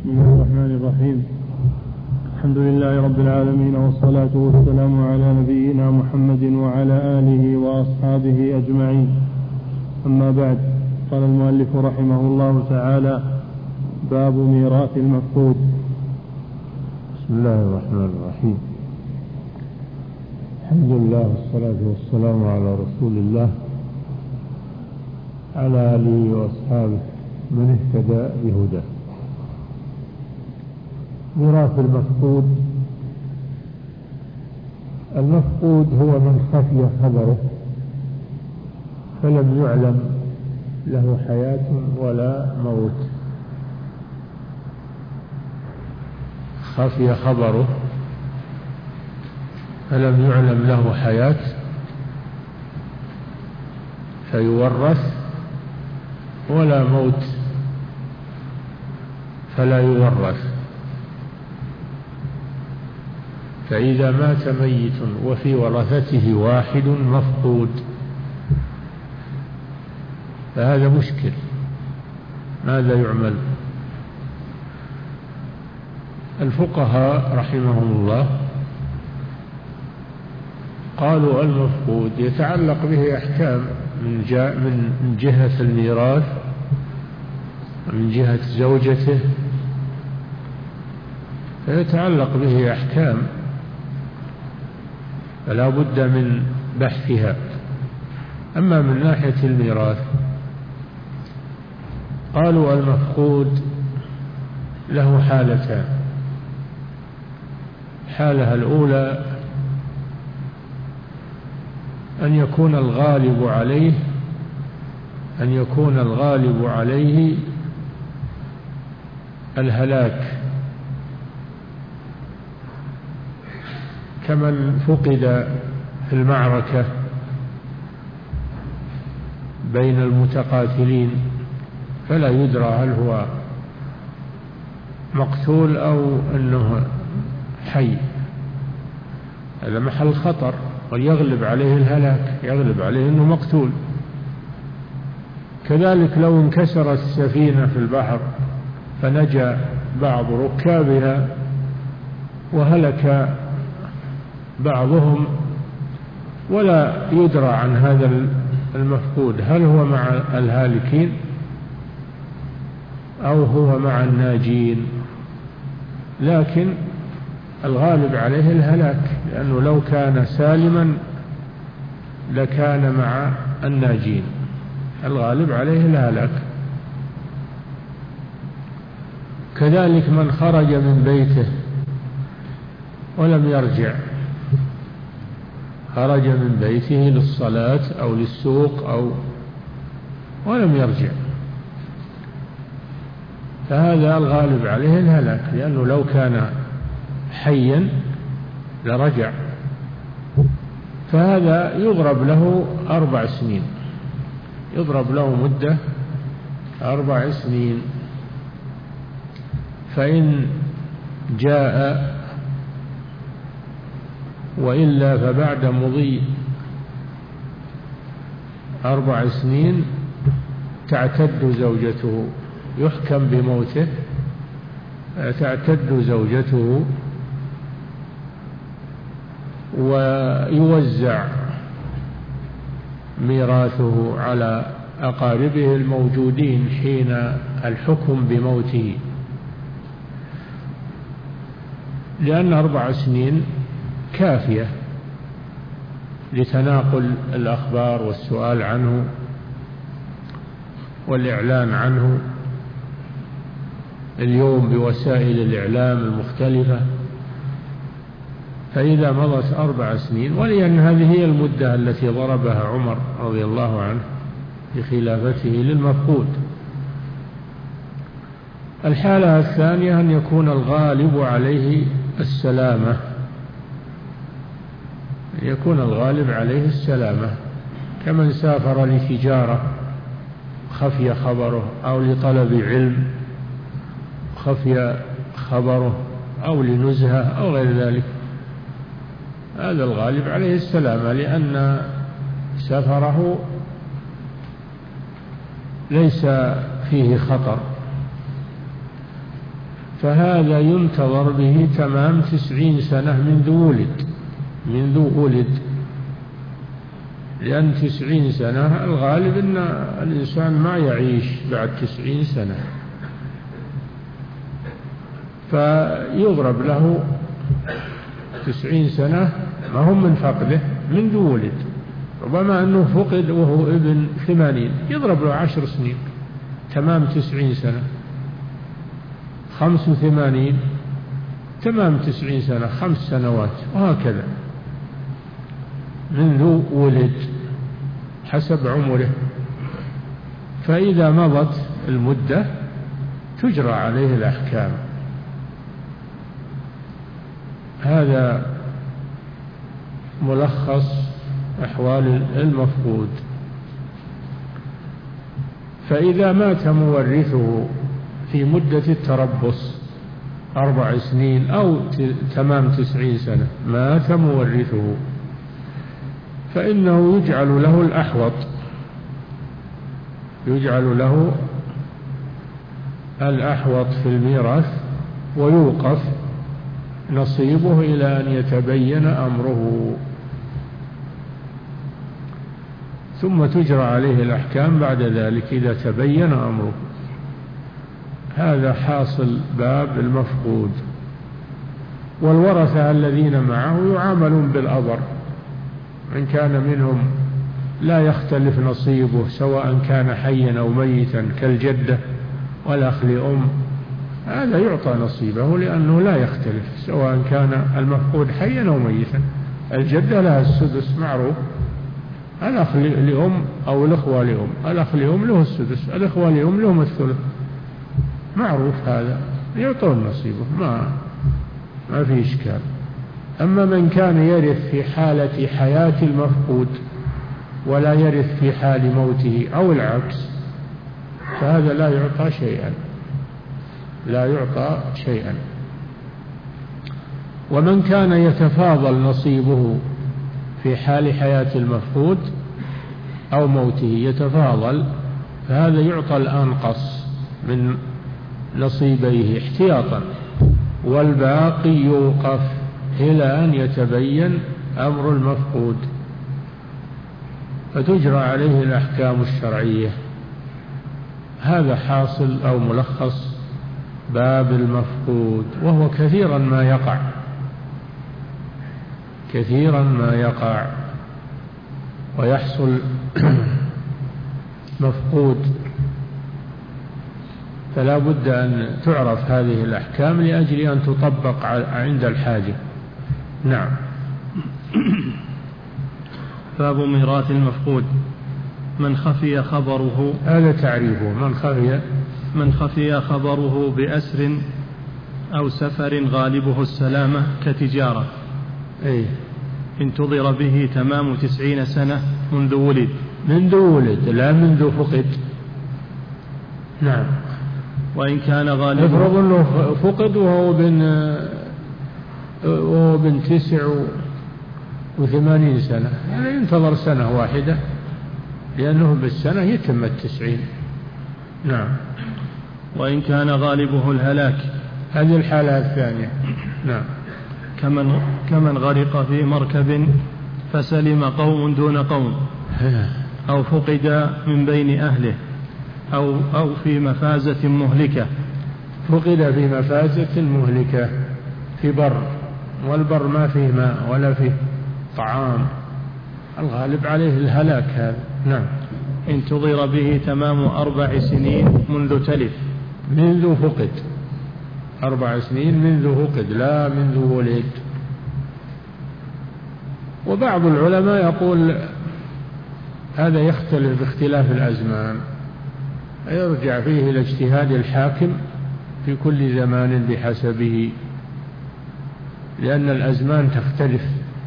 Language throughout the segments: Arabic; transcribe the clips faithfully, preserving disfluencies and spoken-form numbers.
بسم الله الرحمن الرحيم. الحمد لله رب العالمين، والصلاة والسلام على نبينا محمد وعلى آله وأصحابه أجمعين. أما بعد، قال المؤلف رحمه الله تعالى: باب ميراث المفقود. بسم الله الرحمن الرحيم. الحمد لله والصلاة والسلام على رسول الله على آله وأصحابه من اهتدى بهداه. ميراث المفقود. المفقود هو من خفي خبره فلم يعلم له حياة ولا موت. خفي خبره فلم يعلم له حياة فيورث، ولا موت فلا يورث. فإذا مات ميت وفي ورثته واحد مفقود فهذا مشكل، ماذا يعمل؟ الفقهاء رحمهم الله قالوا المفقود يتعلق به أحكام من, جاء من جهة الميراث ومن جهة زوجته، فيتعلق به أحكام فلا بد من بحثها. أما من ناحية الميراث قالوا المفقود له حالتان. الحالة الأولى أن يكون الغالب عليه أن يكون الغالب عليه الهلاك، كمن فقد في المعركة بين المتقاتلين فلا يدرى هل هو مقتول أو أنه حي، هذا محل خطر، ويغلب عليه الهلاك، يغلب عليه أنه مقتول. كذلك لو انكسرت السفينة في البحر فنجا بعض ركابها وهلك بعضهم ولا يدرى عن هذا المفقود هل هو مع الهالكين أو هو مع الناجين، لكن الغالب عليه الهلاك، لأنه لو كان سالما لكان مع الناجين، الغالب عليه الهلاك. كذلك من خرج من بيته ولم يرجع، خرج من بيته للصلاة أو للسوق أو ولم يرجع، فهذا الغالب عليه الهلاك، لأنه لو كان حيا لرجع، فهذا يضرب له أربع سنين، يضرب له مدة أربع سنين. فإن جاء وإلا فبعد مضي أربع سنين تعتد زوجته، يحكم بموته، تعتد زوجته ويوزع ميراثه على أقاربه الموجودين حين الحكم بموته، لأن أربع سنين كافية لتناقل الأخبار والسؤال عنه والإعلان عنه اليوم بوسائل الإعلام المختلفة. فإذا مضت أربع سنين، ولأن هذه هي المدة التي ضربها عمر رضي الله عنه في خلافته للمفقود. الحالة الثانية أن يكون الغالب عليه السلامة، يكون الغالب عليه السلامة، كمن سافر لتجارة خفي خبره، أو لطلب علم خفي خبره، أو لنزهة أو غير ذلك، هذا الغالب عليه السلامة، لأن سفره ليس فيه خطر. فهذا ينتظر به تمام تسعين سنة منذ ولد منذ ولد لأن تسعين سنة الغالب أن الإنسان ما يعيش بعد تسعين سنة، فيضرب له تسعين سنة ما هم من فقده منذ ولد، ربما أنه فقد وهو ابن ثمانين يضرب له عشر سنين تمام تسعين سنة، خمس وثمانين تمام تسعين سنة خمس سنوات، وهكذا منذ ولد حسب عمره. فإذا مضت المدة تجرى عليه الأحكام. هذا ملخص أحوال المفقود. فإذا مات مورثه في مدة التربص أربع سنين أو تمام تسعين سنة مات مورثه، فإنه يجعل له الأحوط، يجعل له الأحوط في الميراث ويوقف نصيبه إلى أن يتبين أمره، ثم تجرى عليه الأحكام بعد ذلك إذا تبين أمره. هذا حاصل باب المفقود. والورثة الذين معه يعاملون بالأبر، إن كان منهم لا يختلف نصيبه سواء كان حيا أو ميتا كالجدة والأخ لأم، هذا يعطى نصيبه لأنه لا يختلف سواء كان المفقود حيا أو ميتا. الجدة لها السدس معروف، الأخ لأم أو الأخوة لأم، الأخ لأم له السدس، الأخوة لأم لهم الثلث، معروف هذا يعطون نصيبه، ما ما في إشكال. أما من كان يرث في حالة حياة المفقود ولا يرث في حال موته أو العكس فهذا لا يعطى شيئا، لا يعطى شيئا. ومن كان يتفاضل نصيبه في حال حياة المفقود أو موته يتفاضل، فهذا يعطى الأنقص من نصيبيه احتياطا، والباقي يوقف إلى أن يتبين أمر المفقود، فتجرى عليه الأحكام الشرعية. هذا حاصل أو ملخص باب المفقود، وهو كثيرا ما يقع، كثيرا ما يقع ويحصل مفقود، فلا بد أن تعرف هذه الأحكام لأجل أن تطبق عند الحاجة. نعم. باب ميراث المفقود. من خفي خبره، هذا تعريفه، من خفي من خفي خبره بأسر أو سفر غالبه السلامة كتجارة، أي انتظر به تمام تسعين سنة منذ ولد، منذ ولد لا منذ فقد. نعم. وإن كان غالبه، افرض أنه فقد وهو بن وهو بن تسع وثمانين سنة، يعني ينتظر سنة واحدة لأنه بالسنة يتم التسعين. نعم. وإن كان غالبه الهلاك، هذه الحالة الثانية. نعم. كمن كمن غرق في مركب فسلم قوم دون قوم، أو فقد من بين أهله، أو أو في مفازة مهلكة. فقد في مفازة مهلكة في بر، والبر ما فيه ماء ولا فيه طعام، الغالب عليه الهلاك هذا. نعم. انتظر به تمام أربع سنين منذ تلف، منذ فقد، أربع سنين منذ فقد لا منذ ولد. وبعض العلماء يقول هذا يختلف باختلاف الأزمان، يرجع فيه إلى اجتهاد الحاكم في كل زمان بحسبه، لأن الأزمان تختلف،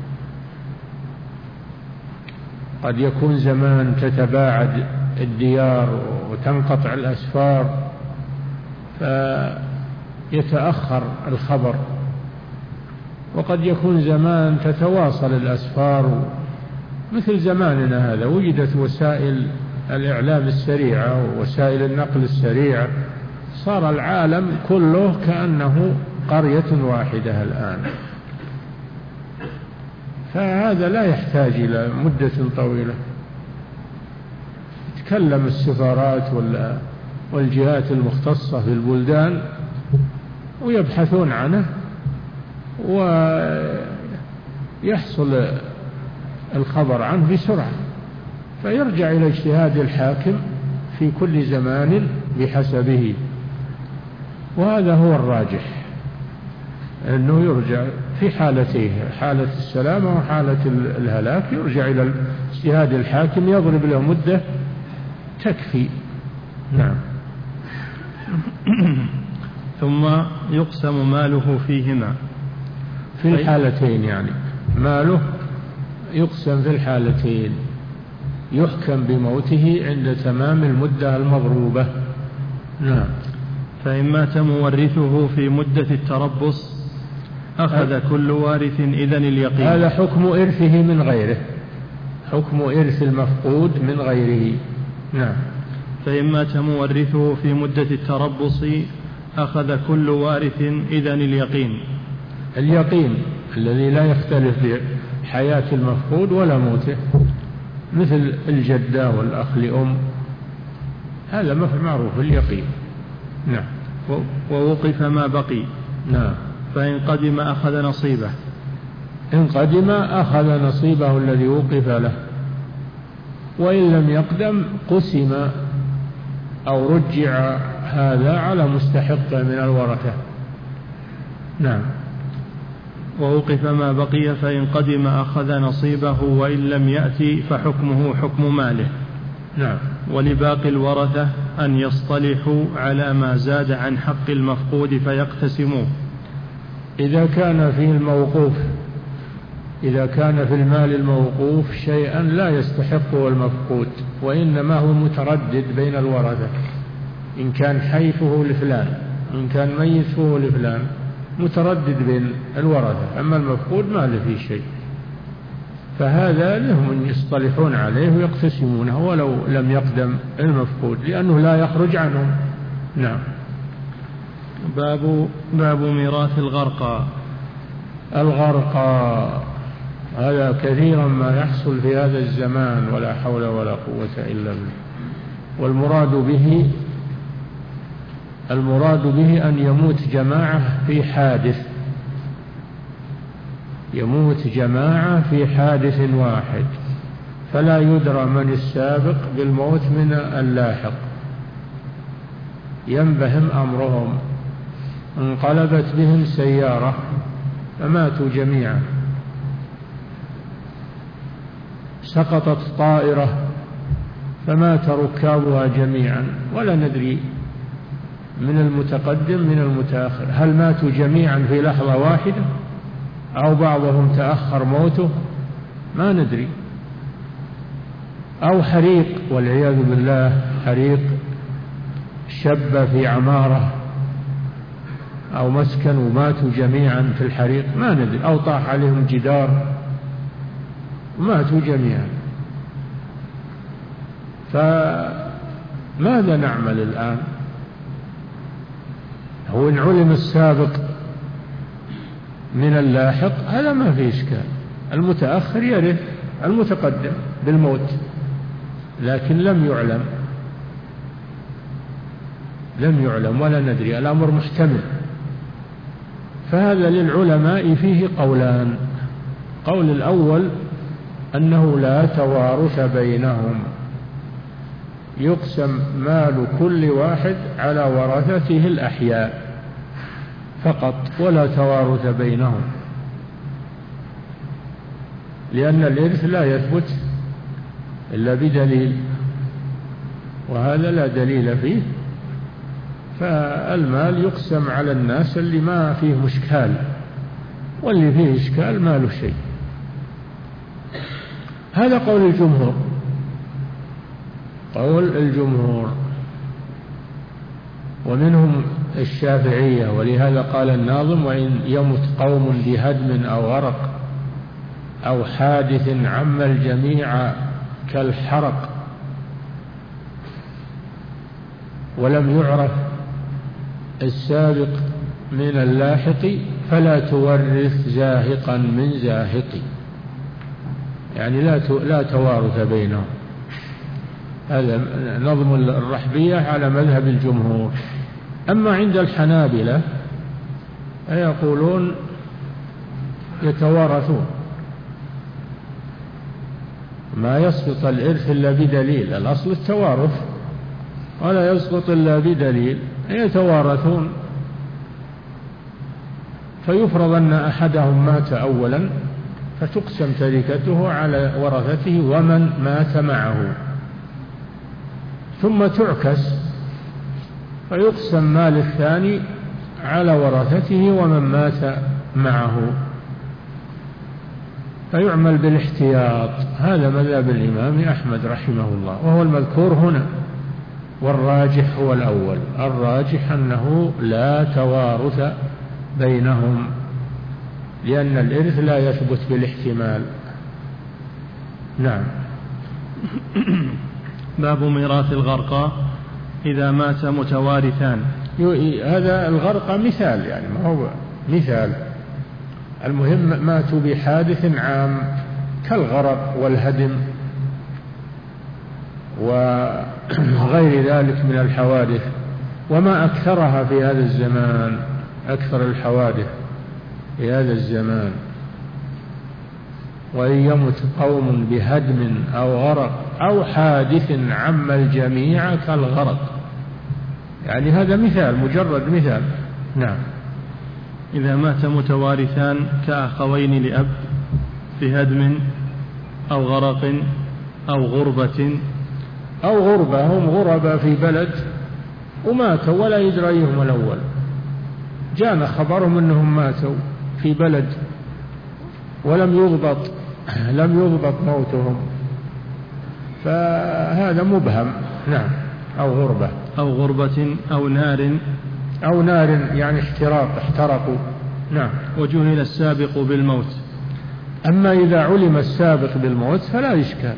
قد يكون زمان تتباعد الديار وتنقطع الأسفار فيتأخر الخبر، وقد يكون زمان تتواصل الأسفار، مثل زماننا هذا وجدت وسائل الإعلام السريعة ووسائل النقل السريعة صار العالم كله كأنه قرية واحدة الآن. فهذا لا يحتاج إلى مدة طويلة. تكلم السفارات والجهات المختصة في البلدان ويبحثون عنه ويحصل الخبر عنه بسرعة، فيرجع إلى اجتهاد الحاكم في كل زمان بحسبه. وهذا هو الراجح، أنه يرجع في حالتيه، حالة السلامة وحالة الهلاك، يرجع إلى اجتهاد الحاكم يضرب له مدة تكفي. نعم. ثم يقسم ماله فيهما في الحالتين، يعني ماله يقسم في الحالتين، يحكم بموته عند تمام المدة المضروبة. نعم. فإن مات مورثه في مدة التربص أخذ كل وارث إذن اليقين. هذا حكم إرثه من غيره، حكم إرث المفقود من غيره. نعم. فإن مات مورثه في مدة التربص أخذ كل وارث إذن اليقين. اليقين الذي لا يختلف بحياة المفقود ولا موته، مثل الجدة والأخ لأم، هذا معروف اليقين. نعم. ووقف ما بقي. نعم. فإن قدم أخذ نصيبه. إن قدم أخذ نصيبه الذي وقف له، وإن لم يقدم قسم أو رجع هذا على مستحق من الورثة. نعم. ووقف ما بقي فإن قدم أخذ نصيبه وإن لم يأتي فحكمه حكم ماله. نعم. ولباقي الورثة أن يصطلحوا على ما زاد عن حق المفقود فيقتسموه. إذا كان في الموقوف إذا كان في المال الموقوف شيئا لا يستحقه المفقود، وإنما هو متردد بين الورثة، إن كان حي فهو لفلان، إن كان ميت فهو لفلان، متردد بين الورثة، أما المفقود ما له فيه شيء، فهذا لهم أن يصطلحون عليه ويقتسمونه ولو لم يقدم المفقود، لأنه لا يخرج عنهم. نعم. باب باب ميراث الغرقى. الغرقى هذا كثيرا ما يحصل في هذا الزمان، ولا حول ولا قوة إلا بالله. والمراد به المراد به أن يموت جماعة في حادث، يموت جماعة في حادث واحد، فلا يدرى من السابق بالموت من اللاحق، ينبهم أمرهم، انقلبت بهم سيارة فماتوا جميعا، سقطت طائرة فمات ركابها جميعا، ولا ندري من المتقدم من المتأخر، هل ماتوا جميعا في لحظة واحدة أو بعضهم تأخر موته، ما ندري. أو حريق والعياذ بالله، حريق شب في عمارة أو مسكن وماتوا جميعا في الحريق، ما ندري. أو طاح عليهم جدار وماتوا جميعا. فماذا نعمل الآن؟ هو إن علم السابق من اللاحق هذا ما في إشكال، المتأخر يرث المتقدم بالموت، لكن لم يعلم لم يعلم ولا ندري، الأمر محتمل. فهذا للعلماء فيه قولان. قول الأول أنه لا توارث بينهم، يقسم مال كل واحد على ورثته الأحياء فقط، ولا توارث بينهم، لأن الإرث لا يثبت إلا بدليل، وهذا لا دليل فيه، فالمال يقسم على الناس اللي ما فيه إشكال، واللي فيه إشكال ما له شيء. هذا قول الجمهور، قول الجمهور، ومنهم الشافعية، ولهذا قال الناظم: وإن يمت قوم بهدم أو غرق أو حادث عم الجميع كالحرق ولم يعرف السابق من اللاحق فلا تورث زاهقا من زاهق، يعني لا لا توارث بينهم. هذا نظم الرحبية على مذهب الجمهور. أما عند الحنابلة يقولون يتوارثون، ما يسقط الإرث إلا بدليل، الأصل التوارث ولا يسقط إلا بدليل، يتوارثون. فيفرض أن أحدهم مات أولا فتقسم تركته على ورثته ومن مات معه، ثم تعكس فيقسم مال الثاني على ورثته ومن مات معه، فيعمل بالاحتياط. هذا مذهب الإمام أحمد رحمه الله، وهو المذكور هنا. والراجح هو الأول، الراجح أنه لا توارث بينهم، لأن الإرث لا يثبت بالاحتمال. نعم. باب ميراث الغرقى إذا مات متوارثان. هذا الغرقى مثال، يعني ما هو مثال، المهم ماتوا بحادث عام كالغرق والهدم وغير ذلك من الحوادث، وما أكثرها في هذا الزمان، أكثر الحوادث في هذا الزمان. وإن يمت قوم بهدم أو غرق أو حادث عم الجميع كالغرق، يعني هذا مثال، مجرد مثال. نعم. إذا مات متوارثان كأخوين لأب بهدم أو غرق أو غربة أو غربة، هم غربة في بلد وماتوا ولا يدريهم الأول، جاءنا خبرهم أنهم ماتوا في بلد ولم يضبط لم يضبط موتهم، فهذا مبهم. نعم. أو غربة أو غربة أو نار أو نار يعني احتراق، احترقوا. نعم. وجهل السابق بالموت. أما إذا علم السابق بالموت فلا إشكال،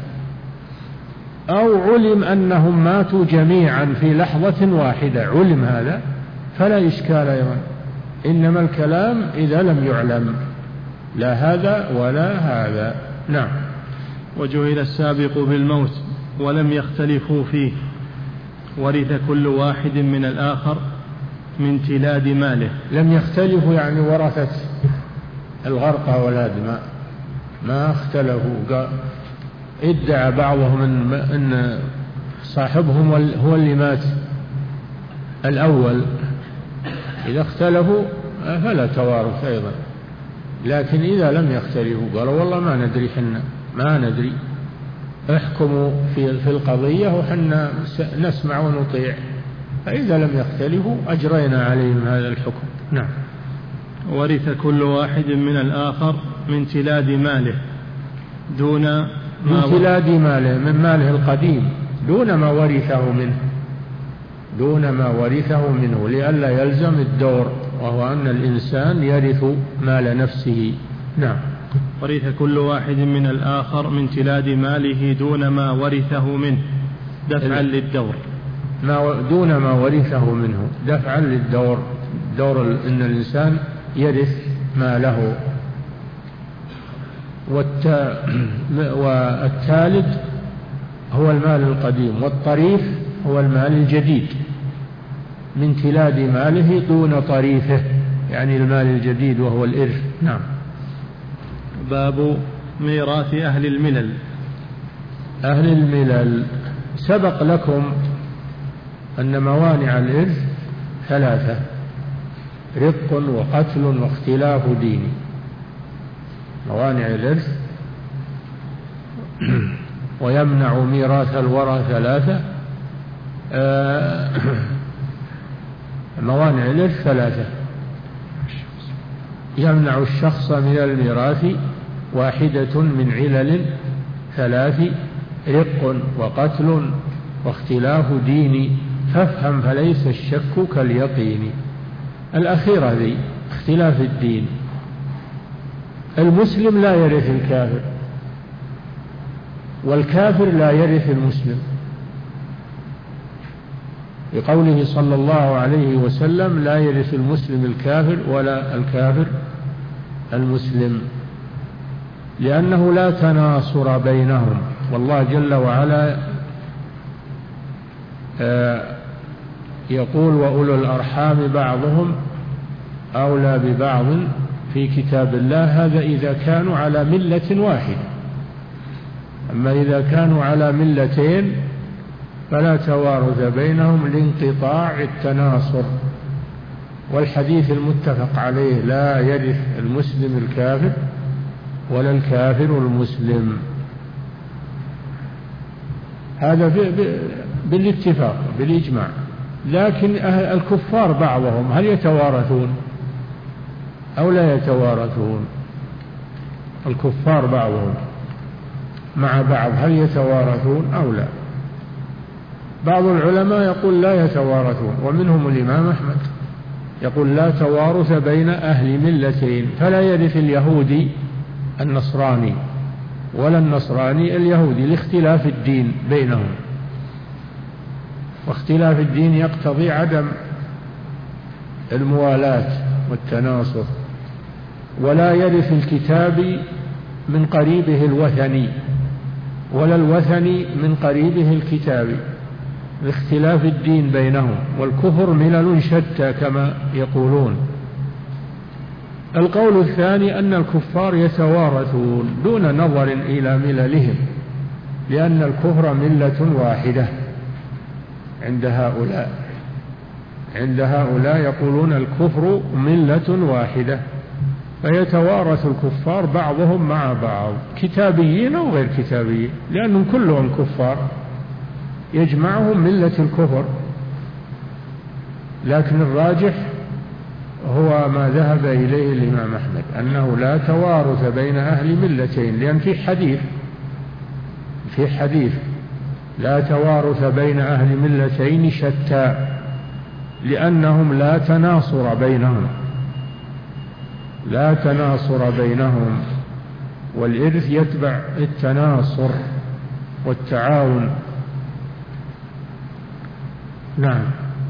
أو علم أنهم ماتوا جميعا في لحظة واحدة، علم هذا فلا إشكال أيضا، إنما الكلام إذا لم يعلم، لا هذا ولا هذا. نعم. وجهل السابق بالموت ولم يختلفوا فيه، ورث كل واحد من الآخر من تلاد ماله. لم يختلفوا يعني ورثة الغرقى والهدم ما اختلفوا. ادعى بعضهم ان, إن صاحبهم هو اللي مات الأول، إذا اختلفوا فلا توارث أيضا. لكن إذا لم يختلفوا قالوا والله ما ندري، حنا ما ندري، احكموا في في القضية وحنا نسمع ونطيع، فإذا لم يختلفوا أجرينا عليهم هذا الحكم. نعم. ورث كل واحد من الآخر من تلاد ماله دون ما من تلاد ماله، من ماله القديم، دون ما ورثه منه، دون ما ورثه منه، لئلا يلزم الدور، وهو أن الإنسان يرث مال نفسه. نعم. ورث كل واحد من الآخر من تلاد ماله دون ما ورثه منه دفعا للدور. ما دون ما ورثه منه دفعا للدور، دور إن الإنسان يرث ماله. والتالد هو المال القديم، والطريف هو المال الجديد، من تلاد ماله دون طريفه، يعني المال الجديد وهو الإرث. نعم. باب ميراث أهل الملل. أهل الملل سبق لكم أن موانع الإرث ثلاثة: رق وقتل واختلاف دين. موانع الإرث ويمنع ميراث الورى ثلاثة. آه موانع الإرث ثلاثة: يمنع الشخص من الميراث واحدة من علل ثلاث: رق وقتل واختلاف دين، فافهم فليس الشك كاليقين. الأخيرة ذي اختلاف الدين، المسلم لا يرث الكافر، والكافر لا يرث المسلم. بقوله صلى الله عليه وسلم لا يرث المسلم الكافر ولا الكافر المسلم، لأنه لا تناصر بينهم. والله جل وعلا يقول وأولو الأرحام بعضهم أولى ببعض في كتاب الله، هذا إذا كانوا على ملة واحدة. أما إذا كانوا على ملتين فلا توارث بينهم لانقطاع التناصر. والحديث المتفق عليه لا يرث المسلم الكافر ولا الكافر المسلم، هذا بالاتفاق بالإجماع. لكن الكفار بعضهم هل يتوارثون أو لا يتوارثون؟ الكفار بعضهم مع بعض هل يتوارثون أو لا؟ بعض العلماء يقول لا يتوارثون، ومنهم الإمام أحمد يقول لا توارث بين أهل ملتين، فلا يرث اليهودي النصراني ولا النصراني اليهودي لاختلاف الدين بينهم، واختلاف الدين يقتضي عدم الموالاة والتناصر. ولا يرث الكتابي من قريبه الوثني ولا الوثني من قريبه الكتابي لاختلاف الدين بينهم، والكفر ملل شتى كما يقولون. القول الثاني أن الكفار يتوارثون دون نظر إلى مللهم، لأن الكفر ملة واحدة عند هؤلاء عند هؤلاء يقولون الكفر ملة واحدة، فيتوارث الكفار بعضهم مع بعض، كتابيين أو غير كتابيين، لأنهم كلهم كفار يجمعهم ملة الكفر. لكن الراجح هو ما ذهب إليه الإمام أحمد، أنه لا توارث بين أهل ملتين، لأن في حديث في حديث لا توارث بين أهل ملتين شتى، لأنهم لا تناصر بينهم لا تناصر بينهم والإرث يتبع التناصر والتعاون. نعم.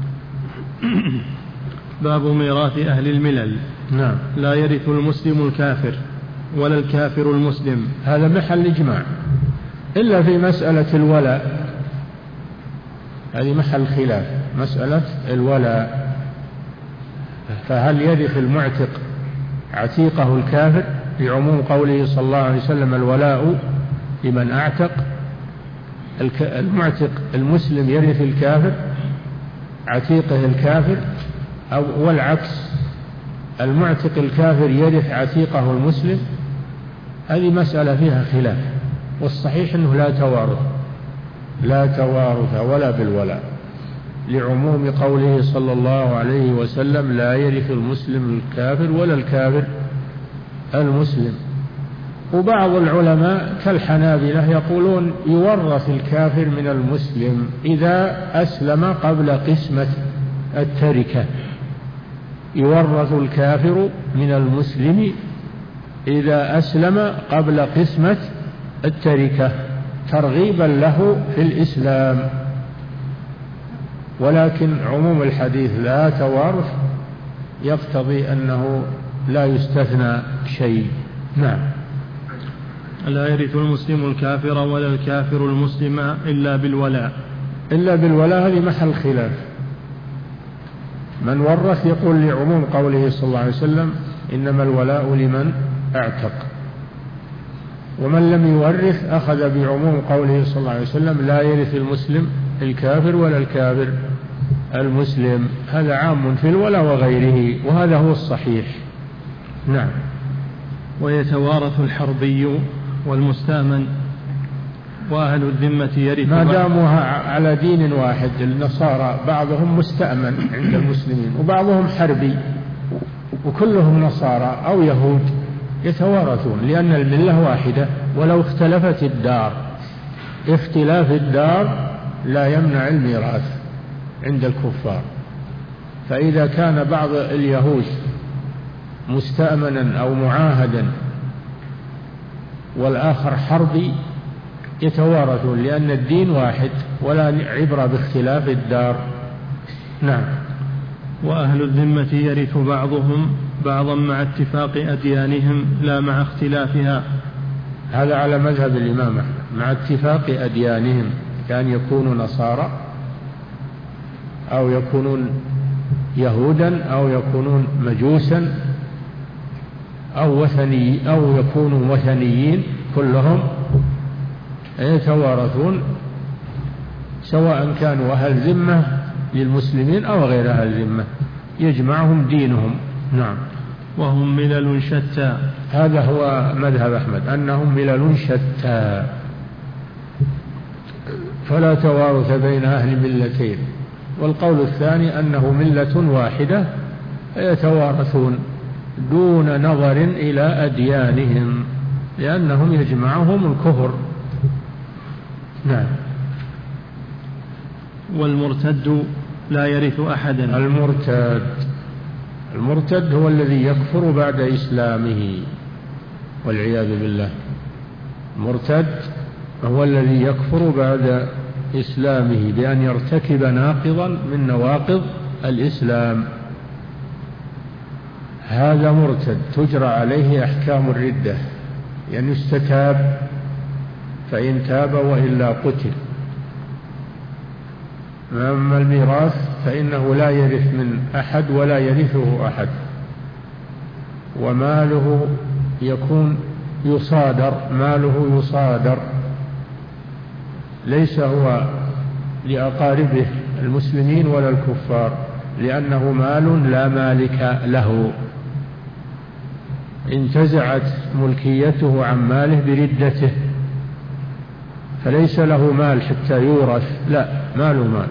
باب ميراث أهل الملل. نعم. لا يرث المسلم الكافر ولا الكافر المسلم، هذا محل إجماع، إلا في مسألة الولاء، هذه محل خلاف، مسألة الولاء. فهل يرث المعتق عتيقه الكافر لعموم قوله صلى الله عليه وسلم الولاء لمن أعتق؟ المعتق المسلم يرث الكافر عتيقه الكافر، أو والعكس، المعتق الكافر يرث عتيقه المسلم؟ هذه مسألة فيها خلاف، والصحيح أنه لا توارث لا توارث ولا بالولاء، لعموم قوله صلى الله عليه وسلم لا يرث المسلم الكافر ولا الكافر المسلم. وبعض العلماء كالحنابلة يقولون يورث الكافر من المسلم إذا أسلم قبل قسمة التركة، يورث الكافر من المسلم إذا أسلم قبل قسمة التركة ترغيبا له في الإسلام. ولكن عموم الحديث لا توارث يقتضي أنه لا يستثنى شيء. نعم. لا يرث المسلم الكافر ولا الكافر المسلم إلا بالولاء. إلا بالولاء هذه محل خلاف. من ورث يقول لعموم قوله صلى الله عليه وسلم إنما الولاء لمن أعتق، ومن لم يورث أخذ بعموم قوله صلى الله عليه وسلم لا يرث المسلم الكافر ولا الكافر المسلم، هذا عام في الولاء وغيره، وهذا هو الصحيح. نعم. ويتوارث الحربي والمستأمن وأهل الذمة يرث ما داموا على دين واحد. النصارى بعضهم مستأمن عند المسلمين وبعضهم حربي، وكلهم نصارى أو يهود يتوارثون، لأن الملة واحدة ولو اختلفت الدار. اختلاف الدار لا يمنع الميراث عند الكفار. فإذا كان بعض اليهود مستأمنا أو معاهدا والآخر حربي يتوارثون، لأن الدين واحد ولا عبرة باختلاف الدار. نعم. وأهل الذمة يرث بعضهم بعضا مع اتفاق أديانهم لا مع اختلافها. هذا على مذهب الإمام أحمد، مع اتفاق أديانهم، كان يكونوا نصارى أو يكونون يهودا أو يكونون مجوسا أو وثني أو يكونوا وثنيين، كلهم يتوارثون سواء كانوا أهل ذمة للمسلمين أو غير أهل ذمة، يجمعهم دينهم. نعم. وهم ملل شتى. هذا هو مذهب أحمد، أنهم ملل شتى، فلا توارث بين أهل ملتين. والقول الثاني أنه ملة واحدة يتوارثون دون نظر إلى أديانهم، لأنهم يجمعهم الكفر. نعم. والمرتد لا يرث أحدا. المرتد المرتد هو الذي يكفر بعد إسلامه والعياذ بالله. المرتد هو الذي يكفر بعد إسلامه بأن يرتكب ناقضا من نواقض الإسلام، هذا مرتد تجرى عليه أحكام الردة، يعني يستتاب فإن تاب وإلا قتل. أما الميراث فإنه لا يرث من أحد ولا يرثه أحد، وماله يكون يصادر، ماله يصادر، ليس هو لأقاربه المسلمين ولا الكفار، لأنه مال لا مالك له، انتزعت ملكيته عن ماله بردته، فليس له مال حتى يورث، لا، ماله مال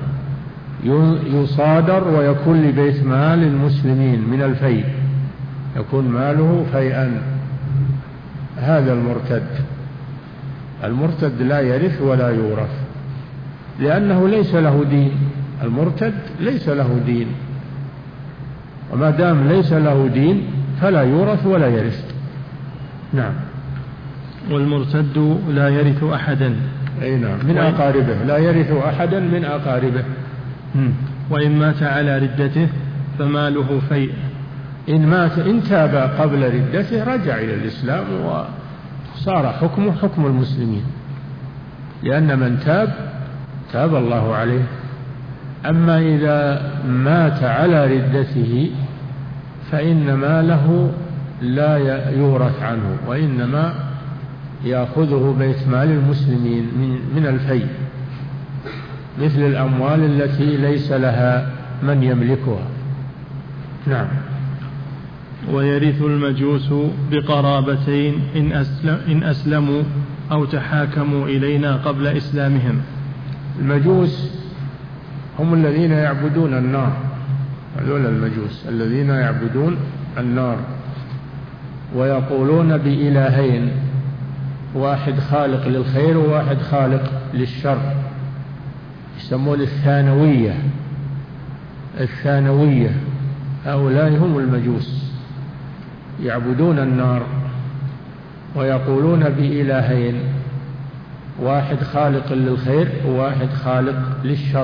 يصادر ويكون لبيت مال المسلمين من الفيء، يكون ماله فيئا. هذا المرتد. المرتد لا يرث ولا يورث لأنه ليس له دين، المرتد ليس له دين، وما دام ليس له دين فلا يورث ولا يرث. نعم. والمرتد لا يرث أحدا. أي نعم، من أقاربه، لا يرث أحدا من أقاربه. وإن مات على ردته فماله فيء. إن مات إن تاب قبل ردته رجع إلى الإسلام وصار حكمه حكم المسلمين، لأن من تاب تاب الله عليه. أما إذا مات على ردته فإن ماله لا يورث عنه، وإنما يأخذه بيت مال المسلمين من الفيء، مثل الأموال التي ليس لها من يملكها. نعم. ويرث المجوس بقرابتين إن, أسلم إن أسلموا أو تحاكموا إلينا قبل إسلامهم. المجوس هم الذين يعبدون النار، هذول المجوس الذين يعبدون النار ويقولون بإلهين، واحد خالق للخير وواحد خالق للشر، يسمون الثانوية. الثانوية هؤلاء هم المجوس، يعبدون النار ويقولون بإلهين، واحد خالق للخير وواحد خالق للشر.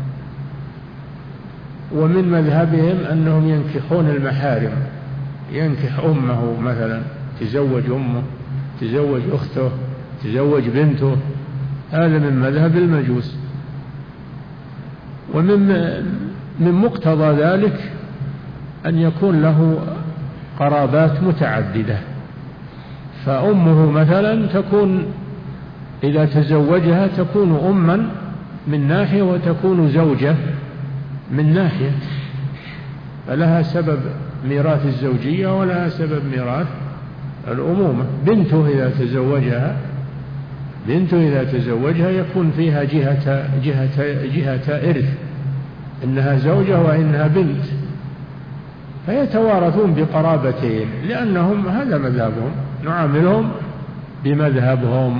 ومن مذهبهم أنهم ينكحون المحارم، ينكح أمه مثلا، تزوج أمه، تزوج أخته، تزوج بنته، هذا من مذهب المجوس. ومن من مقتضى ذلك أن يكون له قرابات متعددة، فأمه مثلا تكون إذا تزوجها تكون أما من ناحية وتكون زوجة من ناحية، فلها سبب ميراث الزوجية ولها سبب ميراث الأمومة. بنته إذا تزوجها بنته إذا تزوجها يكون فيها جهة جهة جهة إرث، إنها زوجة وإنها بنت، فيتوارثون بقرابتين، لأنهم هذا مذهبهم، نعاملهم بمذهبهم.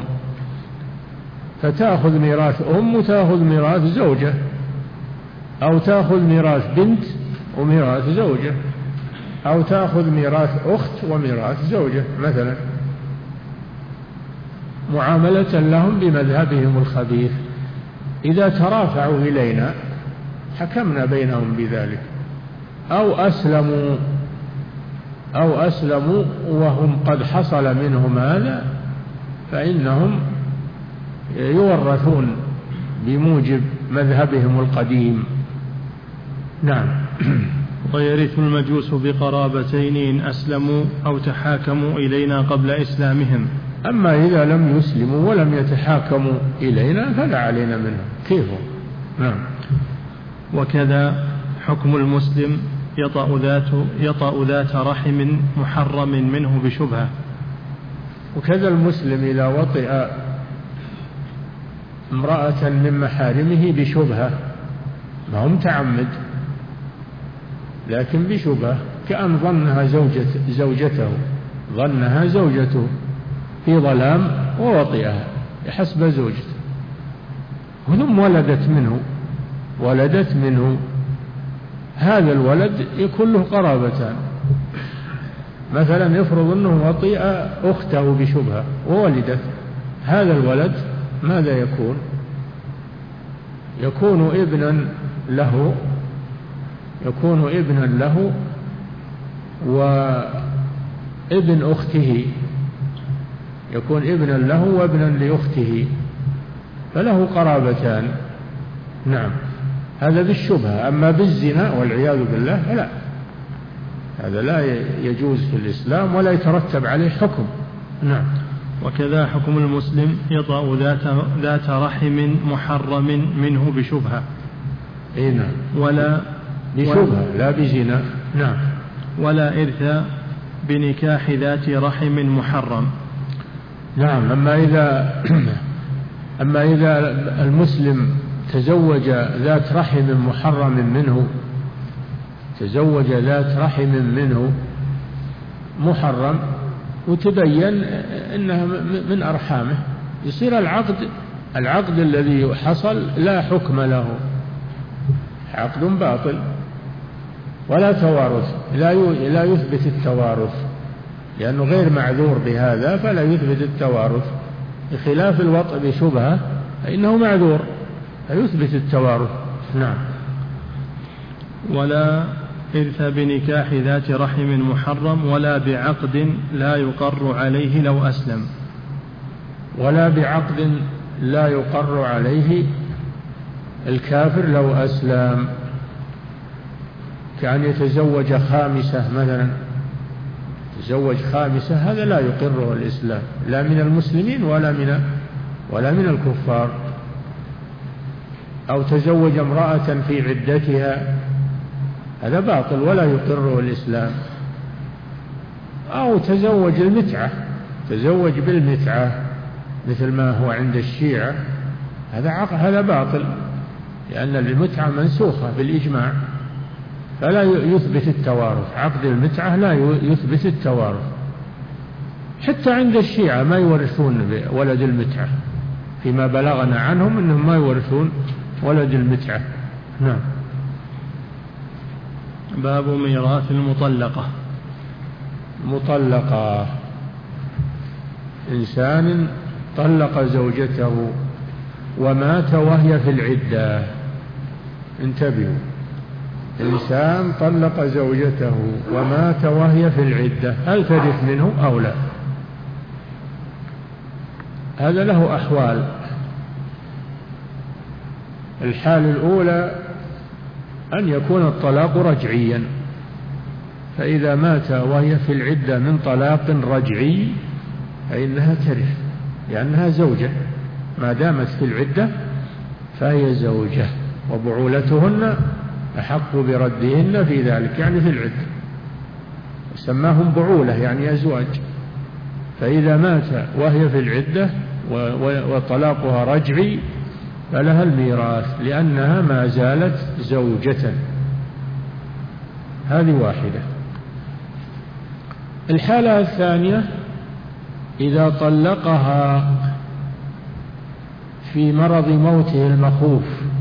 فتأخذ ميراث أم وتأخذ ميراث زوجة، أو تأخذ ميراث بنت وميراث زوجة، أو تأخذ ميراث أخت وميراث زوجة مثلا، معاملة لهم بمذهبهم الخبيث. إذا ترافعوا إلينا حكمنا بينهم بذلك، أو أسلموا أو أسلموا وهم قد حصل منهم هذا، فإنهم يورثون بموجب مذهبهم القديم. نعم. ويرث المجوس بقرابتين إن أسلموا أو تحاكموا إلينا قبل إسلامهم. أما إذا لم يسلموا ولم يتحاكموا إلينا فلا علينا منهم، كيف؟ نعم. وكذا حكم المسلم يطأ ذات, يطأ ذات رحم محرم منه بشبهة. وكذا المسلم إذا وطئ امرأة من محارمه بشبهة، ما هم متعمد لكن بشبهة، كأن ظنها زوجة زوجته ظنها زوجته في ظلام ووطئها حسب زوجته، ثم ولدت منه ولدت منه هذا الولد يكون له قرابتان. مثلا يفرض أنه وطئ أخته بشبهة وولدت، هذا الولد ماذا يكون؟ يكون ابنا له يكون ابنا له وابن أخته، يكون ابنا له وابنا لأخته، فله قرابتان. نعم، هذا بالشبهة. أما بالزنا والعياذ بالله فلا، هذا لا يجوز في الإسلام ولا يترتب عليه حكم. نعم. وكذا حكم المسلم يطأ ذات, ذات رحم محرم منه بشبهة. إيه نعم. ولا بشبهة لا بزنا. نعم. ولا إرث بنكاح ذات رحم محرم. نعم. أما إذا أما إذا المسلم تزوج ذات رحم محرم منه تزوج ذات رحم منه محرم وتبين أنها من أرحامه، يصير العقد العقد الذي حصل لا حكم له، عقد باطل ولا توارث، لا يثبت التوارث لأنه غير معذور بهذا فلا يثبت التوارث، بخلاف الوطء بشبهة فإنه معذور فيثبت التوارث. نعم. ولا إرث بنكاح ذات رحم محرم ولا بعقد لا يقر عليه لو أسلم. ولا بعقد لا يقر عليه الكافر لو أسلم، كأن يتزوج خامسة مثلا، تزوج خامسة هذا لا يقره الإسلام لا من المسلمين ولا من ولا من الكفار. أو تزوج امرأة في عدتها هذا باطل ولا يقره الإسلام. أو تزوج المتعة، تزوج بالمتعة مثل ما هو عند الشيعة، هذا هذا باطل لأن المتعة منسوخة بالإجماع فلا يثبت التوارث، عقد المتعة لا يثبت التوارث. حتى عند الشيعة ما يورثون ولد المتعة، فيما بلغنا عنهم أنهم ما يورثون ولد المتعة. نعم. باب ميراث المطلقة. مطلقة إنسان طلق زوجته ومات وهي في العدة، انتبهوا، إنسان طلق زوجته ومات وهي في العدة، هل ترث منه أو لا؟ هذا له أحوال. الحال الأولى أن يكون الطلاق رجعيا، فإذا مات وهي في العدة من طلاق رجعي فإنها ترث لأنها زوجة، ما دامت في العدة فهي زوجة وبعولتهن أحق بردهن في ذلك، يعني في العدة، سماهم بعولة يعني أزواج. فإذا مات وهي في العدة وطلاقها رجعي فلها الميراث لأنها ما زالت زوجة. هذه واحدة. الحالة الثانية إذا طلقها في مرض موته المخوف،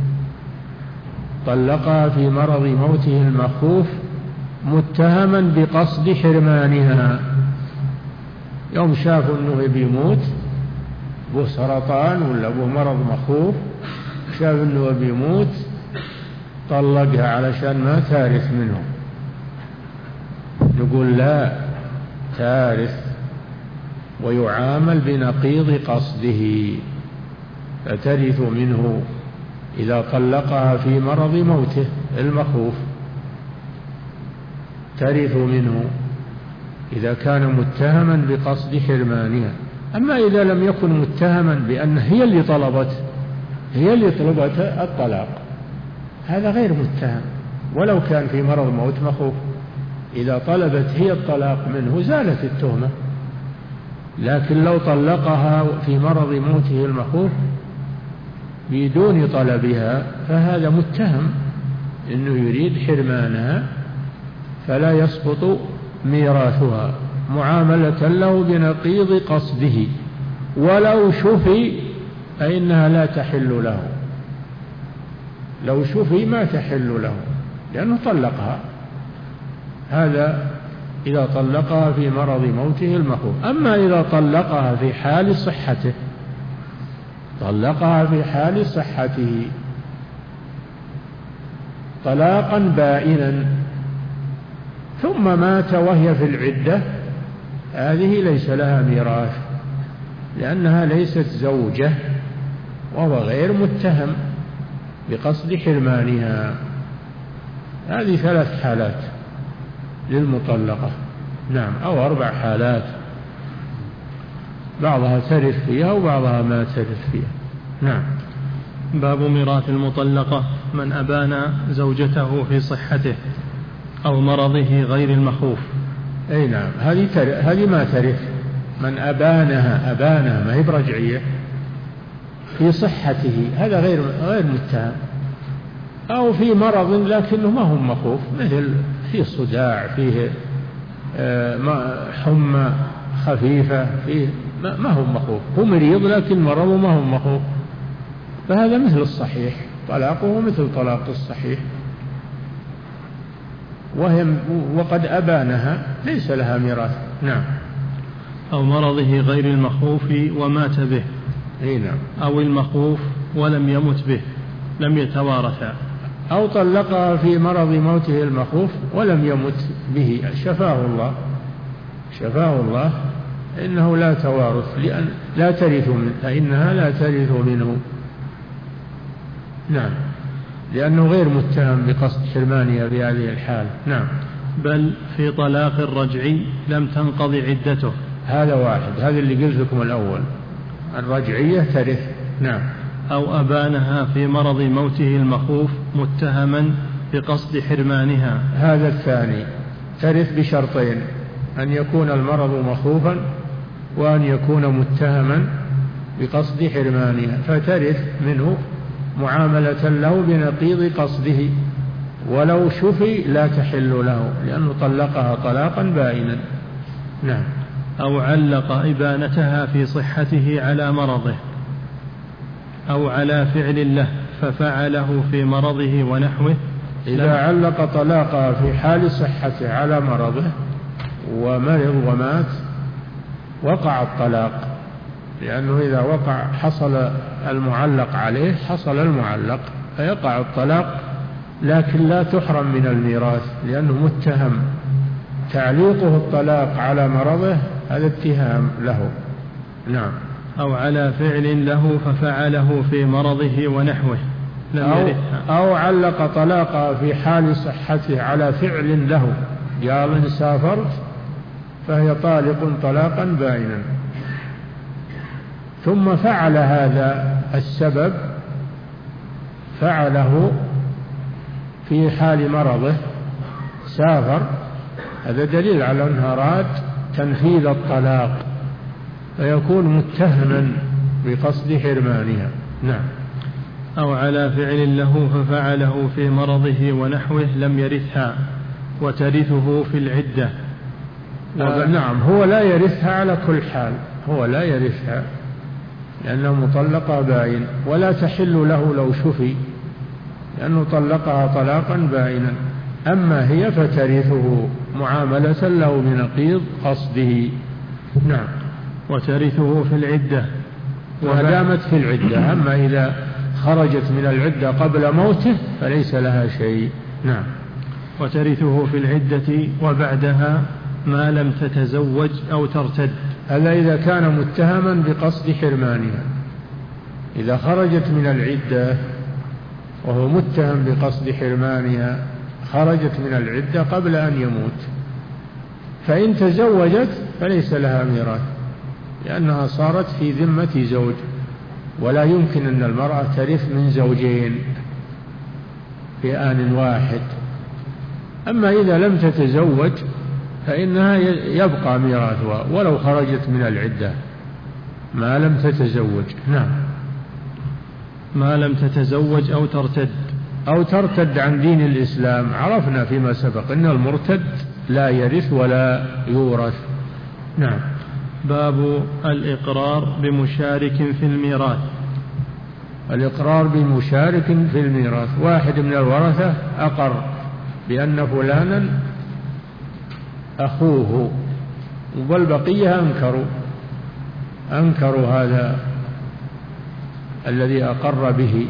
طلقها في مرض موته المخوف متهما بقصد حرمانها، يوم شافوا أنه بيموت، أبوه سرطان ولا أبوه مرض مخوف، شاف أنه بيموت طلقها علشان ما تارث منه، نقول لا، تارث ويعامل بنقيض قصده، فترث منه إذا طلقها في مرض موته المخوف، ترث منه إذا كان متهما بقصد حرمانها. أما إذا لم يكن متهما بأن هي اللي طلبت هي اللي طلبت الطلاق، هذا غير متهم، ولو كان في مرض موت مخوف، إذا طلبت هي الطلاق منه زالت التهمة. لكن لو طلقها في مرض موته المخوف بدون طلبها فهذا متهم إنه يريد حرمانها، فلا يسقط ميراثها معاملة له بنقيض قصده، ولو شفي فإنها لا تحل له، لو شفي ما تحل له لأنه طلقها. هذا إذا طلقها في مرض موته المخوف. أما إذا طلقها في حال صحته، طلقها في حال صحته طلاقا بائنا ثم مات وهي في العدة، هذه ليس لها ميراث لأنها ليست زوجة وهو غير متهم بقصد حرمانها. هذه ثلاث حالات للمطلقة، نعم، أو أربع حالات، بعضها ترث فيها وبعضها ما ترث فيها. نعم. باب ميراث المطلقة: من أبان زوجته في صحته أو مرضه غير المخوف. أي نعم، هذه هذه ما ترث. من أبانها أبانها ما هي برجعية في صحته، هذا غير غير متهم، أو في مرض لكنه ما هو مخوف، مثل فيه صداع، فيه حمى خفيفة، فيه ما هو مخوف، هو مريض لكن مرضه ما هو مخوف، فهذا مثل الصحيح، طلاقه مثل طلاق الصحيح، وهي وقد أبانها ليس لها ميراث. نعم. أو مرضه غير المخوف ومات به. أي نعم. أو المخوف ولم يمت به، لم يتوارثا. أو طلقها في مرض موته المخوف ولم يمت به، شفاه الله شفاه الله إنه لا توارث، لأن لا ترث منه، فإنها لا ترث منه. نعم، لأنه غير متهم بقصد حرمانها في هذه الحال. نعم. بل في طلاق الرجعي لم تنقضي عدته. هذا واحد، هذا اللي قلت لكم الأول، الرجعية ترث. نعم. أو أبانها في مرض موته المخوف متهما بقصد حرمانها. هذا الثاني، ترث بشرطين: أن يكون المرض مخوفا وأن يكون متهما بقصد حرمانها، فترث منه معاملة له بنقيض قصده، ولو شفي لا تحل له لأنه طلقها طلاقا بائنا. نعم. أو علق إبانتها في صحته على مرضه أو على فعل له ففعله في مرضه ونحوه. إذا علق طلاقها في حال صحته على مرضه ومرض ومات وقع الطلاق، لأنه إذا وقع حصل المعلق عليه، حصل المعلق فيقع الطلاق، لكن لا تحرم من الميراث لأنه متهم. تعليقه الطلاق على مرضه هذا اتهام له. نعم. أو على فعل له ففعله في مرضه ونحوه. أو, أو علق طلاقها في حال صحته على فعل له، قال إن سافرت فهي طالق طلاقا بائنا، ثم فعل هذا السبب، فعله في حال مرضه، سافر، هذا دليل على أنها أراد تنفيذ الطلاق، فيكون متهما بقصد حرمانها. نعم. أو على فعل له ففعله في مرضه ونحوه لم يرثها وترثه في العدة. آه نعم، هو لا يرثها على كل حال، هو لا يرثها لأنه مطلقة بائن، ولا تحل له لو شفي لأنه طلقها طلاقا بائنا. أما هي فترثه معاملة له بنقيض قصده. نعم. وترثه في العدة ما دامت في العدة. أما إذا خرجت من العدة قبل موته فليس لها شيء. نعم. وترثه في العدة وبعدها ما لم تتزوج أو ترتد. هذا إذا كان متهما بقصد حرمانها. إذا خرجت من العدة وهو متهم بقصد حرمانها خرجت من العدة قبل أن يموت، فإن تزوجت فليس لها ميراث لأنها صارت في ذمة زوج، ولا يمكن أن المرأة ترث من زوجين في آن واحد. أما إذا لم تتزوج فإنها يبقى ميراثها ولو خرجت من العدة ما لم تتزوج. نعم. ما لم تتزوج أو ترتد. أو ترتد عن دين الإسلام. عرفنا فيما سبق أن المرتد لا يرث ولا يورث. نعم. باب الإقرار بمشارك في الميراث. الإقرار بمشارك في الميراث، واحد من الورثة أقر بأن فلانا أخوه والبقية أنكروا أنكروا هذا الذي أقر به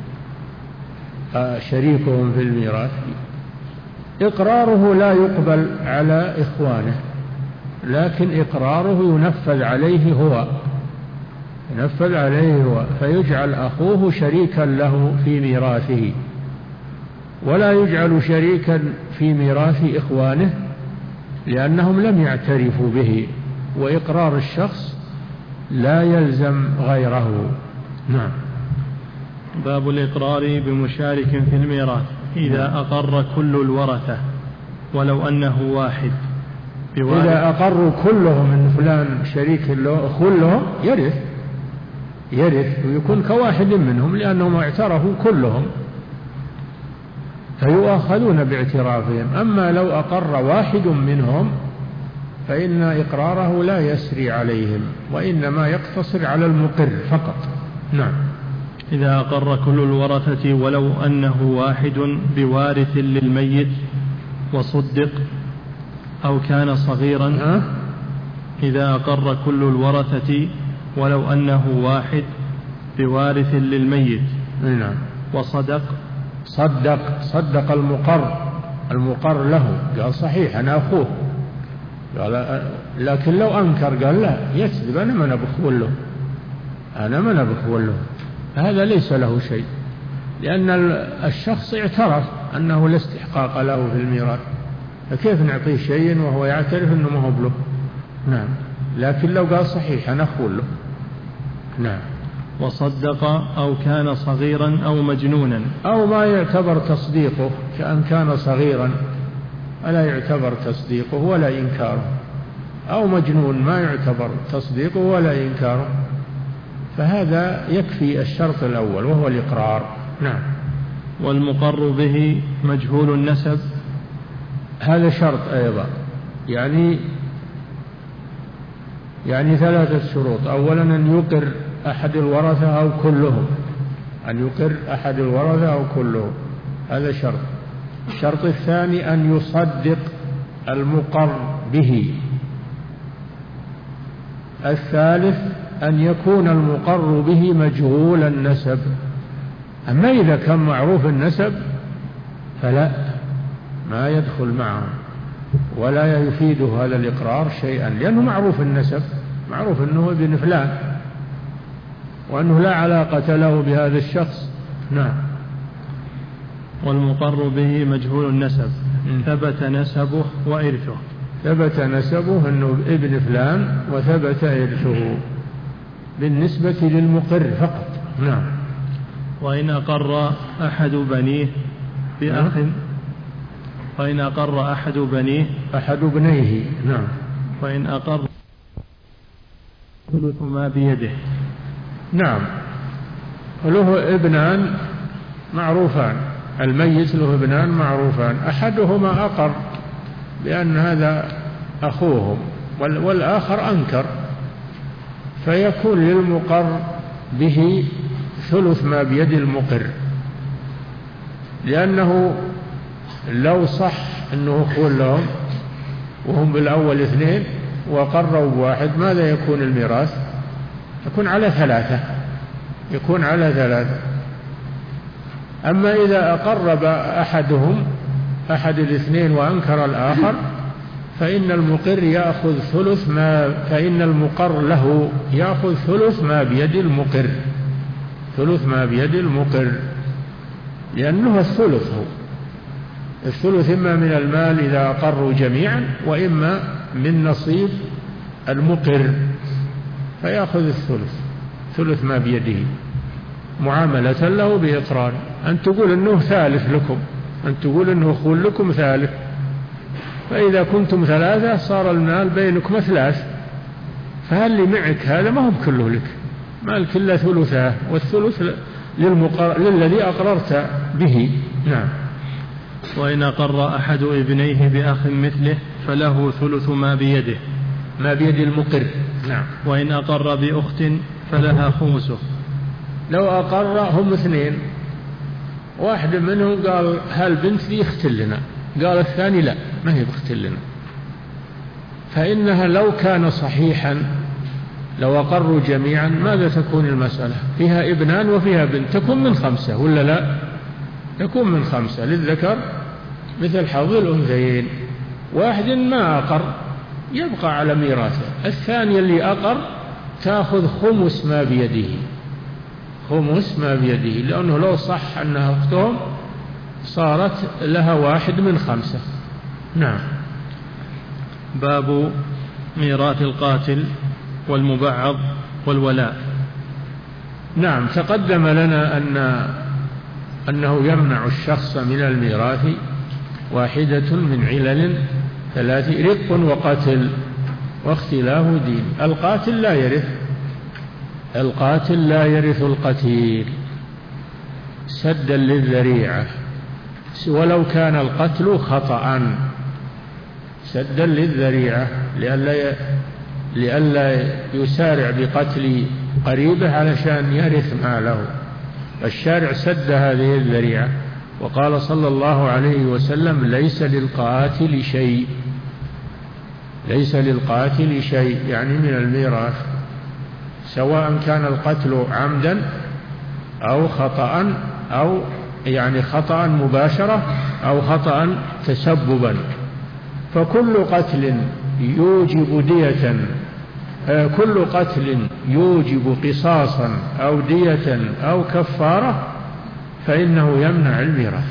شريكهم في الميراث. إقراره لا يقبل على إخوانه، لكن إقراره ينفذ عليه هو ينفذ عليه هو فيجعل أخوه شريكا له في ميراثه، ولا يجعل شريكا في ميراث إخوانه لأنهم لم يعترفوا به، وإقرار الشخص لا يلزم غيره. نعم. باب الإقرار بمشارك في الميراث. إذا أقر كل الورثة ولو أنه واحد بوارث. إذا أقروا كلهم أن فلان شريك له كلهم يرث يرث ويكون كواحد منهم لأنهم اعترفوا كلهم فيؤاخذون باعترافهم. أما لو أقر واحد منهم فإن إقراره لا يسري عليهم وإنما يقتصر على المقر فقط. نعم. إذا أقر كل الورثة ولو أنه واحد بوارث للميت وصدق أو كان صغيرا. أه؟ إذا أقر كل الورثة ولو أنه واحد بوارث للميت. نعم. وصدق صدق صدق المقر المقر له قال صحيح أنا أخوه، قال لكن لو أنكر قال لا يكذب أنا من أبخول له أنا من أبخول له هذا ليس له شيء، لأن الشخص اعترف أنه لا استحقاق له في الميراث، فكيف نعطيه شيء وهو يعترف أنه ما هو بله. نعم. لكن لو قال صحيح أنا أخول له. نعم. وصدق أو كان صغيرا أو مجنونا. أو ما يعتبر تصديقه، كأن كان صغيرا ألا يعتبر تصديقه ولا إنكاره، أو مجنون ما يعتبر تصديقه ولا إنكاره، فهذا يكفي الشرط الأول وهو الإقرار. نعم. والمقر به مجهول النسب. هذا شرط أيضا، يعني يعني ثلاثة شروط. أولا أن يقر أحد الورثة أو كلهم أن يقر أحد الورثة أو كلهم، هذا شرط. الشرط الثاني أن يصدق المقر به. الثالث أن يكون المقر به مجهول النسب. أما إذا كان معروف النسب فلا ما يدخل معه ولا يفيد هذا الإقرار شيئا، لأنه معروف النسب، معروف أنه ابن فلان وأنه لا علاقة له بهذا الشخص. نعم. والمقر به مجهول النسب ثبت نسبه وإرثه. ثبت نسبه أنه ابن فلان وثبت إرثه بالنسبة للمقر فقط. نعم. وإن أقر أحد بنيه بأخ وإن أقر أحد بنيه أحد بنيه. نعم. وإن أقر ثلث ما بيده. نعم. له ابنان معروفان، الميت له ابنان معروفان، أحدهما أقر بأن هذا أخوهم والآخر أنكر، فيكون للمقر به ثلث ما بيد المقر، لأنه لو صح أنه أخو لهم وهم بالأول اثنين وقروا بواحد ماذا يكون الميراث؟ يكون على ثلاثة يكون على ثلاثة أما إذا أقرب أحدهم أحد الاثنين وأنكر الآخر فإن المقر يأخذ ثلث ما فإن المقر له يأخذ ثلث ما بيد المقر ثلث ما بيد المقر لأنه الثلث هو الثلث إما من المال إذا أقروا جميعا وإما من نصيب المقر فيأخذ الثلث ثلث ما بيده معاملة له بإقرار. أن تقول أنه ثالث لكم أن تقول أنه أخول لكم ثالث فإذا كنتم ثلاثة صار المال بينكم ثلاث فهل اللي معك هذا ما هم كله لك مالك إلا ثلثاه والثلث للمقر... للذي أقررت به. نعم. وإن أقر أحد ابنيه بأخ مثله فله ثلث ما بيده ما بيد المقر. نعم. وإن أقر بأخت فلها خمسه. لو أقر هم اثنين واحد منهم قال هالبنت ذي اختل لنا قال الثاني لا ما هي بختل لنا فإنها لو كان صحيحا لو أقروا جميعا ماذا تكون المسألة؟ فيها ابنان وفيها بنت تكون من خمسة ولا لا؟ تكون من خمسة للذكر مثل حظ الأنثيين. واحد ما أقر يبقى على ميراثه الثاني اللي أقر تأخذ خمس ما بيده خمس ما بيده لأنه لو صح أنها أختهم صارت لها واحد من خمسة. نعم. باب ميراث القاتل والمبعض والولاء. نعم. تقدم لنا أن أنه يمنع الشخص من الميراث واحدة من علل ثلاث رق وقتل واختلاف دين. القاتل لا يرث القاتل لا يرث القتيل سدا للذريعة ولو كان القتل خطأ سدا للذريعة لئلا لئلا يسارع بقتل قريبه علشان يرث ماله. الشارع سد هذه الذريعة وقال صلى الله عليه وسلم ليس للقاتل شيء ليس للقاتل شيء يعني من الميراث سواء كان القتل عمدا أو خطأ أو يعني خطأ مباشرة أو خطأ تسببا. فكل قتل يوجب دية كل قتل يوجب قصاصا أو دية أو كفارة فإنه يمنع الميراث.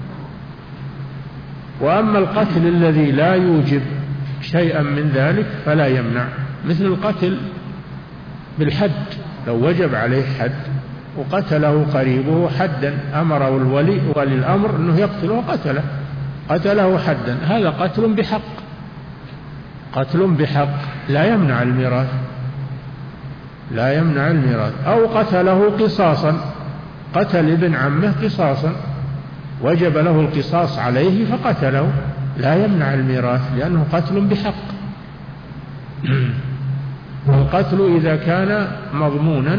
وأما القتل الذي لا يوجب شيئا من ذلك فلا يمنع مثل القتل بالحد لو وجب عليه حد وقتله قريبه حدا أمره الولي ولي الأمر أنه يقتله قتله قتله حدا هذا قتل بحق قتل بحق لا يمنع الميراث لا يمنع الميراث. أو قتله قصاصا قتل ابن عمه قصاصا وجب له القصاص عليه فقتله لا يمنع الميراث لأنه قتل بحق. القتل إذا كان مضمونا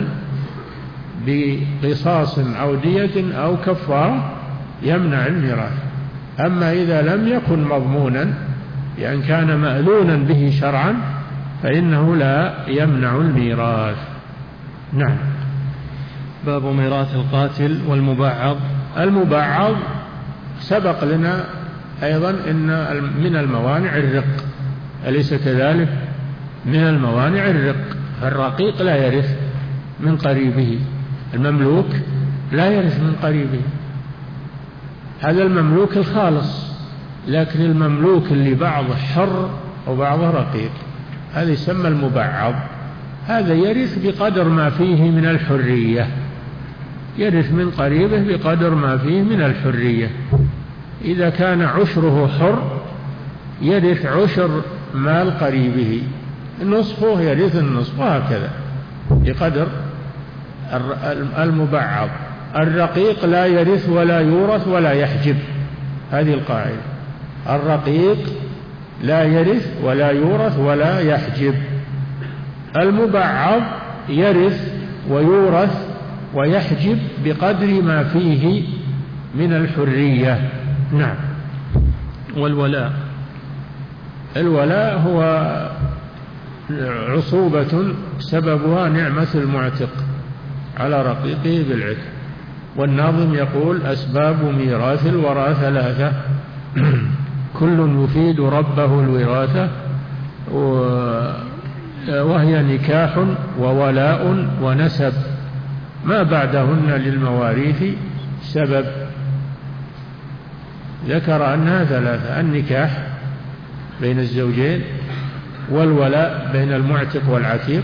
بقصاص أو دية أو كفارة يمنع الميراث. أما إذا لم يكن مضمونا لأن كان مأذونا به شرعا فإنه لا يمنع الميراث. نعم. باب ميراث القاتل والمبعض. المبعض سبق لنا أيضا إن من الموانع الرق أليس كذلك؟ من الموانع الرق. الرقيق لا يرث من قريبه المملوك لا يرث من قريبه هذا المملوك الخالص. لكن المملوك اللي بعضه حر وبعضه رقيق هذا يسمى المبعض هذا يرث بقدر ما فيه من الحرية يرث من قريبه بقدر ما فيه من الحرية. إذا كان عشره حر يرث عشر مال قريبه نصفه يرث النصف وهكذا بقدر المبعض. الرقيق لا يرث ولا يورث ولا يحجب هذه القاعدة. الرقيق لا يرث ولا يورث ولا يحجب. المبعض يرث ويورث ويحجب بقدر ما فيه من الحرية. نعم. والولاء. الولاء هو عصوبة سببها نعمة المعتق على رقيقه بالعتق والناظم يقول أسباب ميراث الورى ثلاثة كل يفيد ربه الوراثة وهي نكاح وولاء ونسب ما بعدهن للمواريث سبب. ذكر أنها ثلاثة: النكاح بين الزوجين، والولاء بين المعتق والعتيق،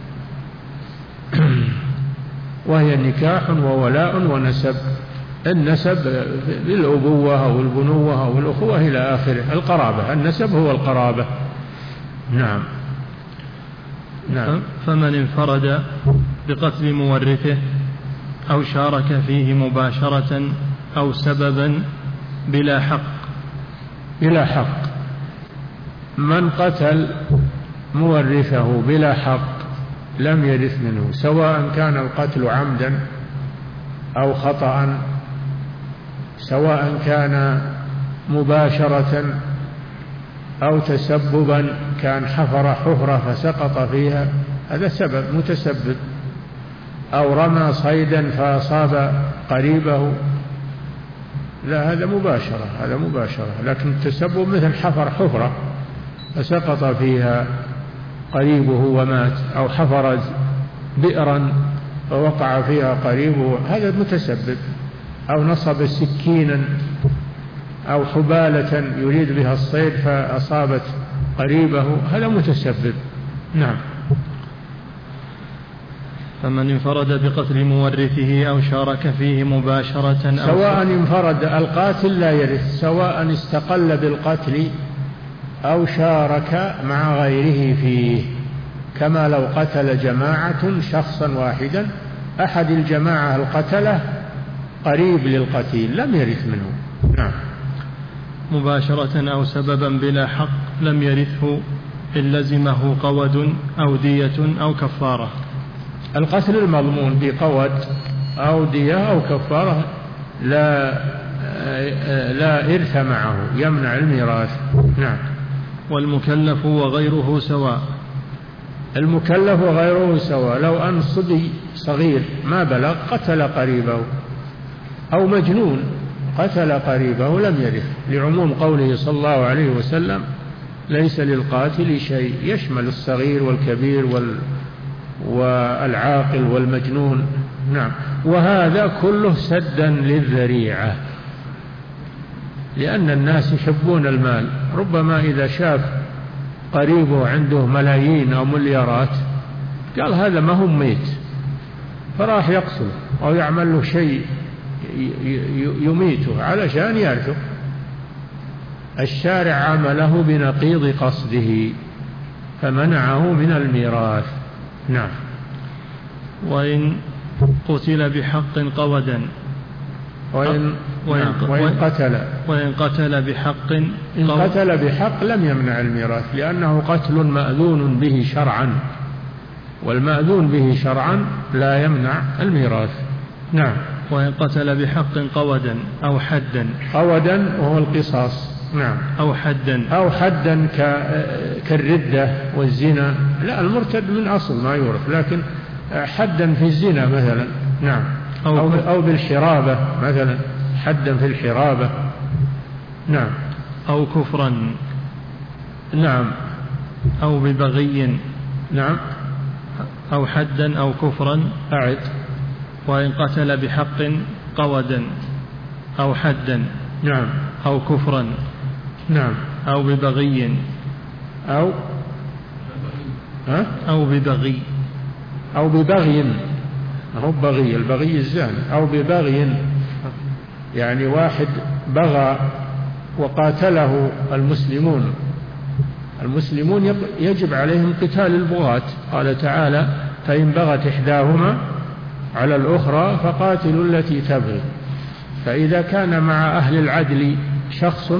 وهي نكاح وولاء ونسب. النسب بالأبوة أو البنوة أو الأخوة إلى آخره، القرابة، النسب هو القرابة. نعم. نعم. فمن انفرد بقتل مورثه أو شارك فيه مباشرة أو سببا بلا حق. بلا حق، من قتل مورثه بلا حق لم يرث منه، سواء كان القتل عمدا أو خطأ، سواء كان مباشرة أو تسببا، كان حفر حفرة فسقط فيها، هذا سبب متسبب، أو رمى صيدا فأصاب قريبه، لا هذا مباشرة، هذا مباشرة. لكن التسبب مثل حفر حفرة فسقط فيها قريبه ومات، أو حفر بئرا فوقع فيها قريبه، هذا متسبب. أو نصب سكينا أو حبالة يريد بها الصيد فأصابت قريبه، هذا متسبب. نعم. فمن انفرد بقتل مورثه أو شارك فيه مباشرة أو سواء انفرد القاتل لا يرث، سواء استقل بالقتل أو شارك مع غيره فيه، كما لو قتل جماعة شخصا واحدا، أحد الجماعة القتلة قريب للقتيل لم يرث منه. نعم. مباشرة أو سببا بلا حق لم يرثه إن لزمه قود أو دية أو كفارة. القتل المضمون بقود أو دية أو كفارة لا لا إرث معه، يمنع الميراث. نعم. والمكلف وغيره سواء. المكلف وغيره سواء، لو أن صبي صغير ما بلغ قتل قريبه، أو مجنون قتل قريبه لم يرث، لعموم قوله صلى الله عليه وسلم: ليس للقاتل شيء، يشمل الصغير والكبير وال والعاقل والمجنون. نعم. وهذا كله سدا للذريعة، لأن الناس يحبون المال، ربما إذا شاف قريبه عنده ملايين أو مليارات قال هذا ما هو ميت، فراح يقتل أو يعمل له شيء يميته علشان يرثه. الشارع عمله بنقيض قصده فمنعه من الميراث. نعم. وإن قتل بحق قودا وإن, وإن, نعم. وإن قتل وإن قتل بحق إن قتل بحق لم يمنع الميراث، لأنه قتل مأذون به شرعا، والمأذون به شرعا لا يمنع الميراث. نعم. وإن قتل بحق قودا أو حدا. قودا وهو القصاص. نعم. أو حدا أو حدا كالردة والزنا، لا المرتد من أصل ما يورث، لكن حدا في الزنا مثلا. نعم. أو, أو, أو بالحرابة مثلا، حدا في الحرابة. نعم. أو كفرا. نعم. أو ببغي. نعم. أو حدا أو كفرا. أعد. وإن قتل بحق قودا أو حدا. نعم. أو كفرا. نعم. أو ببغي. أو ها؟ أو ببغي. أو ببغي، هو بغي، البغي الزاني. أو ببغي يعني واحد بغى وقاتله المسلمون، المسلمون يجب عليهم قتال البغاة، قال تعالى: فإن بغت إحداهما على الأخرى فقاتلوا التي تبغي. فإذا كان مع أهل العدل شخص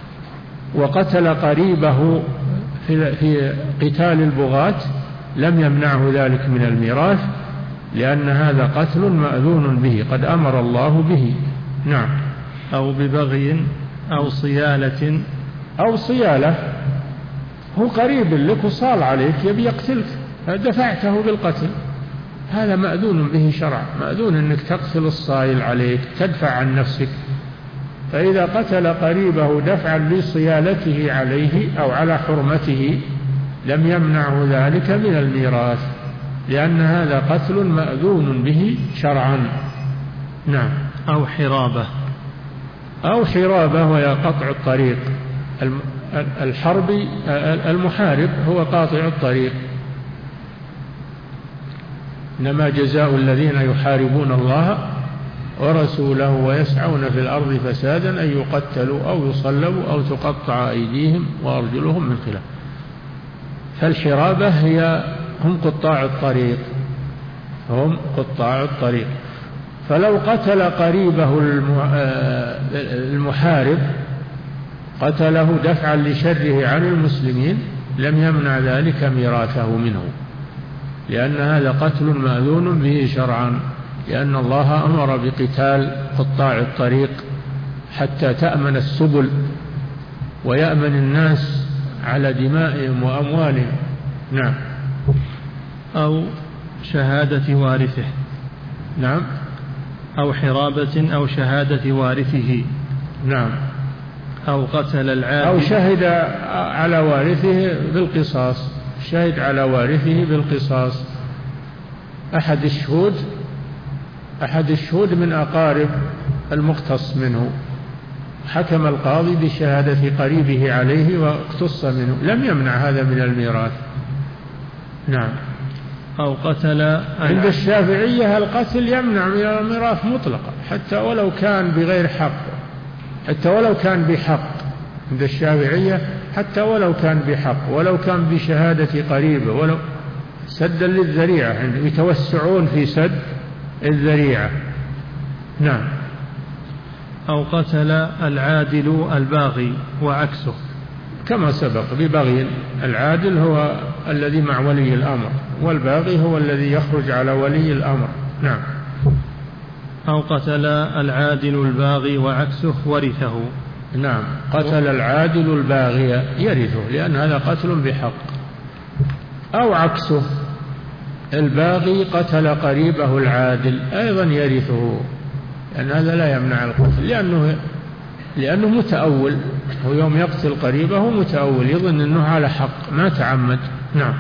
وقتل قريبه في, في قتال البغاة لم يمنعه ذلك من الميراث، لأن هذا قتل مأذون به قد أمر الله به. نعم. أو ببغي أو صيالة. أو صيالة، هو قريب لك وصال عليك يبي يقتلك، دفعته بالقتل، هذا مأذون به شرعا، مأذون أنك تقتل الصائل عليك، تدفع عن نفسك. فإذا قتل قريبه دفعا لصيالته عليه أو على حرمته لم يمنعه ذلك من الميراث، لأن هذا قتل مأذون به شرعا. نعم. أو حرابة. أو حرابة وهي قطع الطريق. الحربي المحارب هو قاطع الطريق. إنما جزاء الذين يحاربون الله ورسوله ويسعون في الأرض فسادا أن يقتلوا أو يصلبوا أو تقطع أيديهم وأرجلهم من خلاف. فالحرابة هي هم قطاع الطريق، هم قطاع الطريق. فلو قتل قريبه المحارب قتله دفعا لشره عن المسلمين لم يمنع ذلك ميراثه منه، لأن هذا قتل مأذون به شرعا، لأن الله أمر بقتال قطاع الطريق حتى تأمن السبل ويأمن الناس على دمائهم وأموالهم. نعم. أو شهادة وارثه. نعم. أو حرابة أو شهادة وارثه. نعم. أو قتل العادل. أو شهد على وارثه بالقصاص، شهد على وارثه بالقصاص. أحد الشهود أحد الشهود من أقارب المقتص منه، حكم القاضي بشهادة قريبه عليه واقتص منه، لم يمنع هذا من الميراث. نعم. أو قتل. عند الشافعية القتل يمنع من الميراث مطلقا حتى ولو كان بغير حق، حتى ولو كان بحق. عند الشافعية حتى ولو كان بحق، ولو كان بشهادة قريبه، ولو سدا للذريعة، يتوسعون في سد الذريعة. نعم. أو قتل العادل الباغي وعكسه كما سبق ببغي. العادل هو الذي مع ولي الأمر، والباغي هو الذي يخرج على ولي الأمر. نعم. أو قتل العادل الباغي وعكسه ورثه. نعم. قتل العادل الباغي يرثه، لأن هذا قتل بحق. أو عكسه، الباغي قتل قريبه العادل أيضا يرثه، لأن هذا لا يمنع القتل، لأنه لأنه متأول، هو يوم يقتل قريبه متأول، يظن أنه على حق ما تعمد. نعم.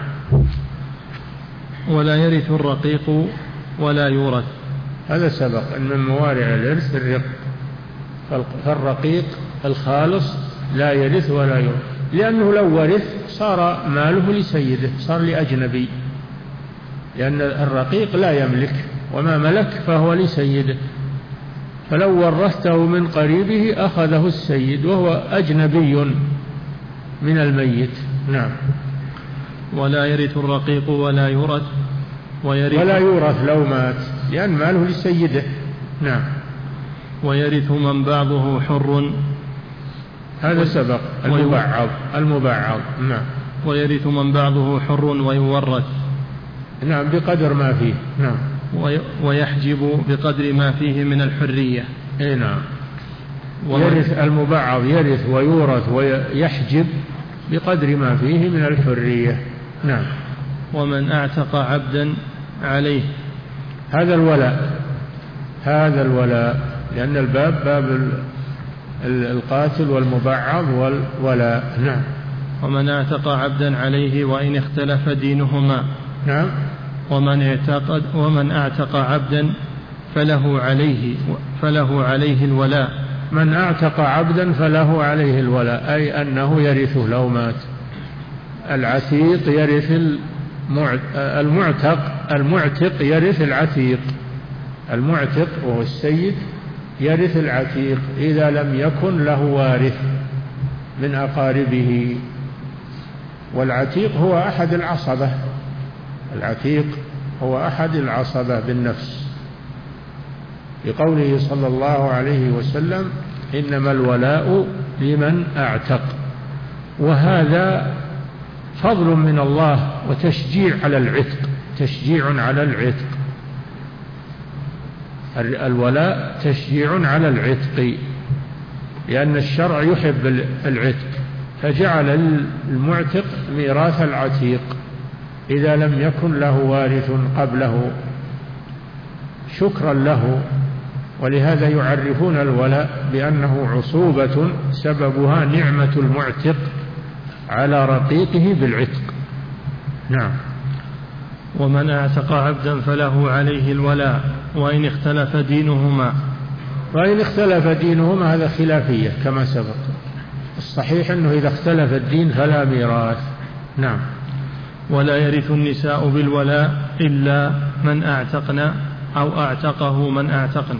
ولا يرث الرقيق ولا يورث. هذا سبق أن من موارع الإرث الرق، فالرقيق الخالص لا يرث ولا يورث، لأنه لو ورث صار ماله لسيده، صار لأجنبي، لأن الرقيق لا يملك، وما ملك فهو لسيده، فلو ورثته من قريبه أخذه السيد وهو أجنبي من الميت. نعم. ولا يرث الرقيق ولا يورث. ويرث ولا يورث لو مات، لأن ماله لسيده. نعم. ويرث من بعضه حر. هذا سبق المبعض. المبعض. نعم. ويرث من بعضه حر ويورث. نعم. بقدر ما فيه. نعم. ويحجب بقدر ما فيه من الحرية. اي نعم. يرث المبعض يرث ويورث ويحجب بقدر ما فيه من الحرية. نعم. ومن اعتق عبدا عليه. هذا الولاء، هذا الولاء، لأن الباب باب القاتل والمبعض والولاء. نعم. ومن اعتق عبدا عليه وإن اختلف دينهما. نعم. ومن اعتقد ومن اعتق عبدا فله عليه فله عليه الولاء. من اعتق عبدا فله عليه الولاء، أي أنه يرثه لو مات. العتيق يرث المعتق، المعتق يرث العتيق، المعتق وهو السيد يرث العتيق إذا لم يكن له وارث من أقاربه. والعتيق هو أحد العصبة، العتيق هو أحد العصبة بالنفس، لقوله صلى الله عليه وسلم: إنما الولاء لمن أعتق. وهذا فضل من الله وتشجيع على العتق، تشجيع على العتق. الولاء تشجيع على العتق، لأن الشرع يحب العتق، فجعل المعتق ميراث العتيق إذا لم يكن له وارث قبله شكرا له. ولهذا يعرفون الولاء بأنه عصوبة سببها نعمة المعتق على رقيقه بالعتق. نعم. ومن اعتق عبدا فله عليه الولاء وإن اختلف دينهما. وإن اختلف دينهما هذا خلافية كما سبق. الصحيح أنه إذا اختلف الدين فلا ميراث. نعم. ولا يرث النساء بالولاء إلا من أعتقنا أو أعتقه من أعتقن.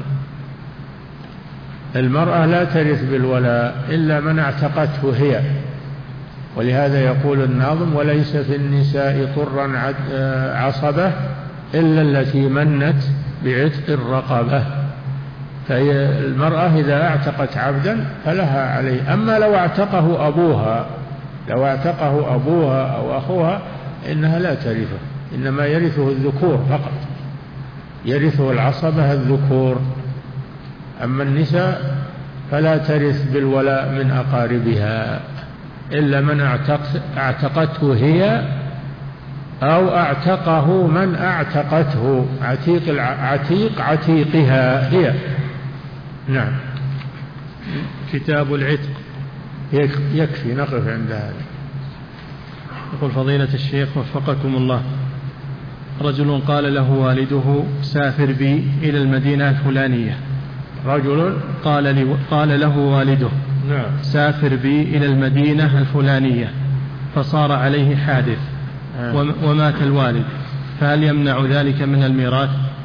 المرأة لا ترث بالولاء إلا من اعتقته هي. ولهذا يقول الناظم: وليس في النساء طرا عصبة إلا التي منت بعتق الرقبة. فالمرأة إذا اعتقت عبدا فلها عليه. أما لو اعتقه أبوها لو اعتقه أبوها أو أخوها إنها لا ترثه، إنما يرثه الذكور فقط، يرثه العصبة الذكور. أما النساء فلا ترث بالولاء من أقاربها إلا من اعتقته هي أو اعتقه من اعتقته، عتيق عتيق عتيقها هي. نعم. كتاب العتق. يكفي نقف عند هذا. يقول فضيلة الشيخ وفقكم الله: رجل قال له والده: سافر بي إلى المدينة الفلانية. رجل قال, لي قال له والده: نعم. سافر بي إلى المدينة الفلانية، فصار عليه حادث آه. ومات الوالد، فهل يمنع ذلك من الميراث؟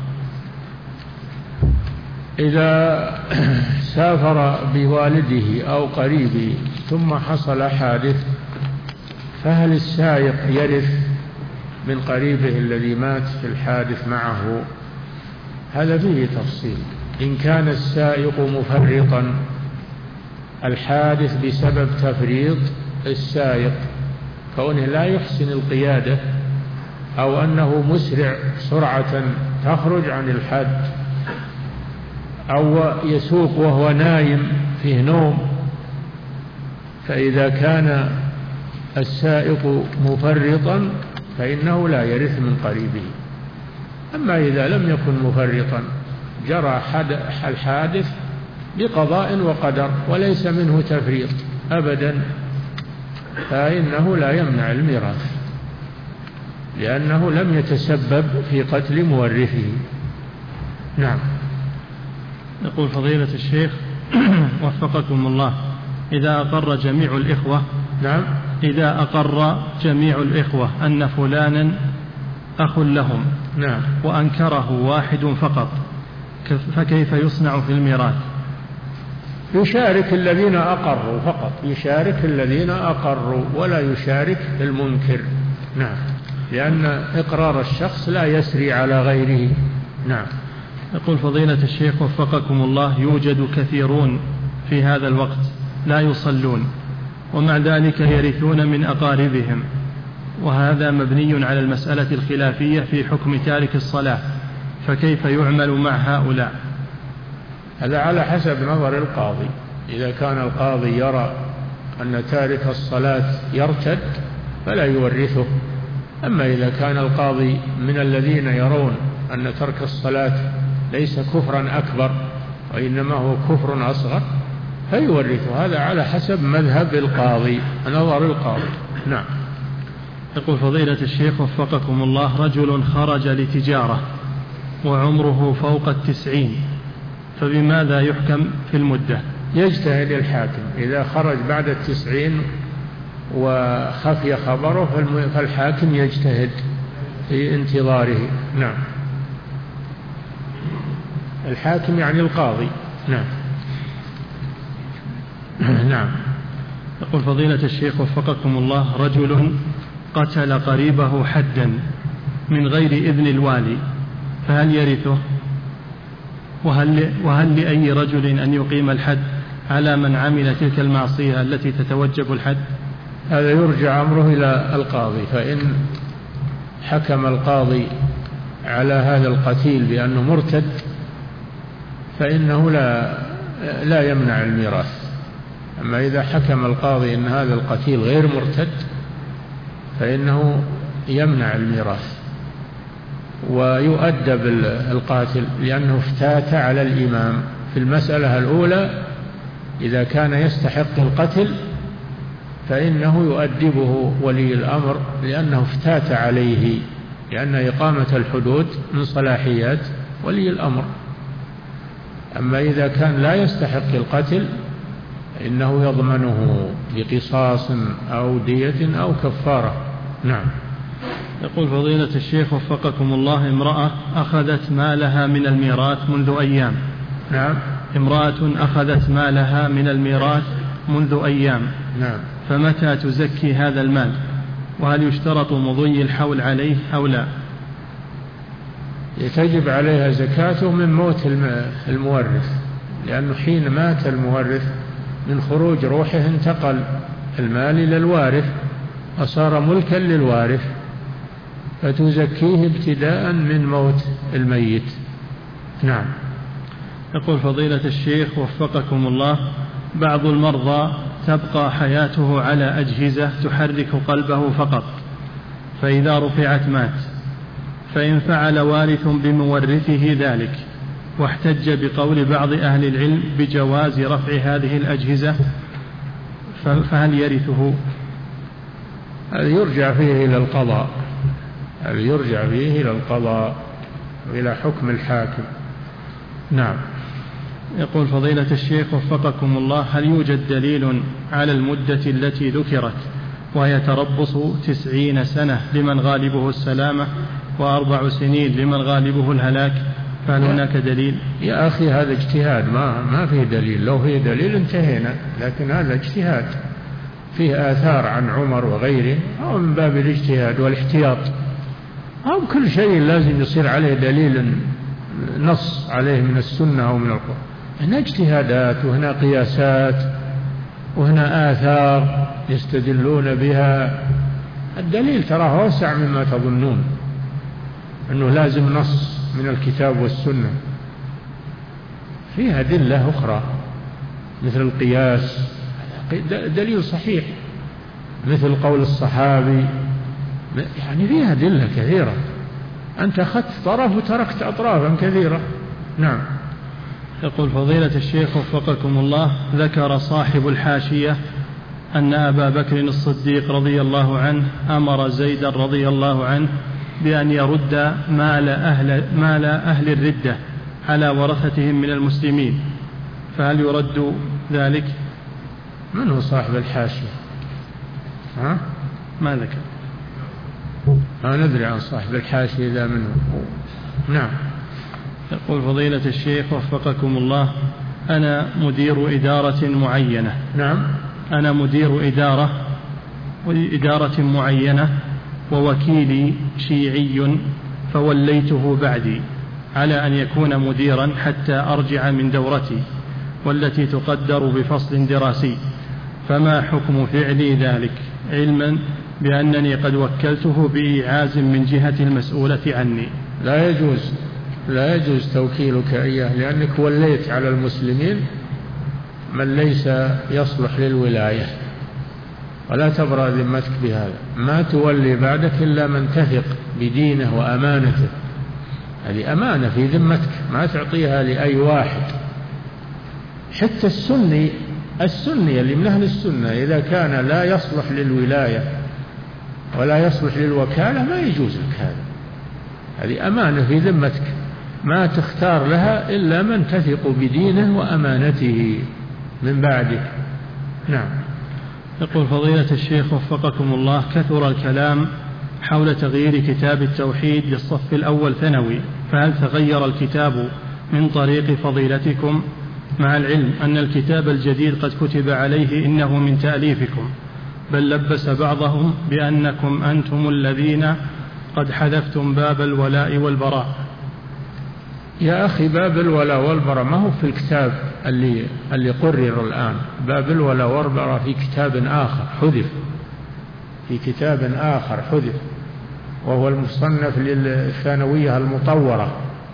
إذا سافر بوالده أو قريبه ثم حصل حادث فهل السائق يرث من قريبه الذي مات في الحادث معه؟ هذا فيه تفصيل. إن كان السائق مفرطا، الحادث بسبب تفريط السائق، كونه لا يحسن القيادة أو أنه مسرع سرعة تخرج عن الحد، أو يسوق وهو نايم فيه نوم، فإذا كان السائق مفرطا فإنه لا يرث من قريبه. أما إذا لم يكن مفرطا جرى الحادث بقضاء وقدر وليس منه تفريط أبدا، فإنه لا يمنع الميراث لأنه لم يتسبب في قتل مورثه. نعم. يقول فضيلة الشيخ وفقكم الله: إذا أقر جميع الإخوة نعم إذا أقر جميع الإخوة أن فلانا أخ لهم نعم وأنكره واحد فقط، فكيف يصنع في الميراث؟ يشارك الذين أقروا فقط، يشارك الذين أقروا ولا يشارك المنكر. نعم. لأن إقرار الشخص لا يسري على غيره. نعم. يقول فضيلة الشيخ وفقكم الله: يوجد كثيرون في هذا الوقت لا يصلون ومع ذلك يرثون من أقاربهم، وهذا مبني على المسألة الخلافية في حكم تارك الصلاة، فكيف يعمل مع هؤلاء؟ هذا على حسب نظر القاضي. إذا كان القاضي يرى أن تارك الصلاة يرتد فلا يورثه. أما إذا كان القاضي من الذين يرون أن ترك الصلاة ليس كفرا أكبر وإنما هو كفر أصغر فيورثه. هذا على حسب مذهب القاضي، نظر القاضي. نعم. يقول فضيلة الشيخ وفقكم الله: رجل خرج لتجارة وعمره فوق التسعين، فبماذا يحكم في المدة؟ يجتهد الحاكم. إذا خرج بعد التسعين وخفي خبره فالحاكم يجتهد في انتظاره. نعم. الحاكم يعني القاضي. نعم. نعم. يقول فضيلة الشيخ وفقكم الله: رجل قتل قريبه حدا من غير إذن الوالي، فهل يرثه؟ وهل, وهل لأي رجل أن يقيم الحد على من عمل تلك المعصية التي تتوجب الحد؟ هذا يرجع أمره إلى القاضي، فإن حكم القاضي على هذا القتيل بأنه مرتد فإنه لا, لا يمنع الميراث. أما إذا حكم القاضي أن هذا القتيل غير مرتد فإنه يمنع الميراث. ويؤدب القاتل لأنه افتات على الإمام. في المسألة الأولى إذا كان يستحق القتل فإنه يؤدبه ولي الأمر لأنه افتات عليه، لأن إقامة الحدود من صلاحيات ولي الأمر. أما إذا كان لا يستحق القتل فإنه يضمنه بقصاص أو دية أو كفارة. نعم. يقول فضيلة الشيخ وفقكم الله: امرأة أخذت مالها من الميراث منذ أيام. نعم. امرأة أخذت مالها من الميراث منذ أيام. نعم. فمتى تزكي هذا المال؟ وهل يشترط مضي الحول عليه أو لا؟ تجب عليها زكاته من موت المورث، لأنه حين مات المورث من خروج روحه انتقل المال إلى الوارث وصار ملكا للوارث، فتزكيه ابتداء من موت الميت. نعم. يقول فضيلة الشيخ وفقكم الله: بعض المرضى تبقى حياته على أجهزة تحرك قلبه فقط، فإذا رفعت مات، فإن فعل وارث بمورثه ذلك واحتج بقول بعض أهل العلم بجواز رفع هذه الأجهزة فهل يرثه؟ يرجع فيه إلى القضاء، يرجع فيه إلى القضاء وإلى حكم الحاكم. نعم. يقول فضيلة الشيخ وفقكم الله: هل يوجد دليل على المدة التي ذكرت وهي تربص تسعين سنة لمن غالبه السلامة وأربع سنين لمن غالبه الهلاك؟ فهل هناك دليل؟ يا أخي هذا اجتهاد، ما ما فيه دليل. لو فيه دليل انتهينا، لكن هذا اجتهاد فيه آثار عن عمر وغيره، أو من باب الاجتهاد والاحتياط. أو كل شيء لازم يصير عليه دليل نص عليه من السنة أو من القرآن. هنا اجتهادات وهنا قياسات وهنا آثار يستدلون بها. الدليل تراه أوسع مما تظنون، أنه لازم نص من الكتاب والسنة. فيها أدلة أخرى مثل القياس، دليل صحيح، مثل قول الصحابي، يعني فيها أدلة كثيرة. أنت أخذت طرف وتركت أطرافا كثيرة. نعم. يقول فضيلة الشيخ وفقكم الله: ذكر صاحب الحاشية أن أبا بكر الصديق رضي الله عنه أمر زيدا رضي الله عنه بأن يرد مال أهل, مال أهل الردة على ورثتهم من المسلمين، فهل يرد ذلك؟ من هو صاحب الحاشية؟ ها؟ ما ذكر. ما ندري عن صاحب الحاشية إذا منه. نعم. يقول فضيلة الشيخ وفقكم الله: أنا مدير إدارة معينة. نعم. أنا مدير إدارة إدارة معينة ووكيلي شيعي، فوليته بعدي على أن يكون مديرا حتى أرجع من دورتي والتي تقدر بفصل دراسي، فما حكم فعلي ذلك، علما بأنني قد وكلته بإيعاز من جهة المسؤولة عني؟ لا يجوز، لا يجوز توكيلك إياه، لأنك وليت على المسلمين من ليس يصلح للولاية، ولا تبرأ ذمتك بهذا. ما تولي بعدك إلا من تثق بدينه وأمانته، هذه أمانة في ذمتك، ما تعطيها لأي واحد. حتى السني السني اللي من أهل السنة إذا كان لا يصلح للولاية ولا يصلح للوكالة ما يجوز لك هذا. هذه أمانة في ذمتك، ما تختار لها إلا من تثق بدينه وأمانته من بعدك. نعم. يقول فضيلة الشيخ وفقكم الله: كثر الكلام حول تغيير كتاب التوحيد للصف الأول ثانوي، فهل تغير الكتاب من طريق فضيلتكم، مع العلم أن الكتاب الجديد قد كتب عليه إنه من تأليفكم، بل لبس بعضهم بأنكم أنتم الذين قد حذفتم باب الولاء والبراء؟ يا أخي باب الولاء والبراء ما هو في الكتاب اللي, اللي قرر الآن. باب الولاء والبراء في كتاب آخر حذف، في كتاب آخر حذف، وهو المصنف للثانوية المطورة،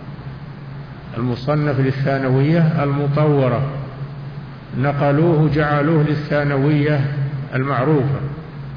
المصنف للثانوية المطورة نقلوه جعلوه للثانوية المعروفة،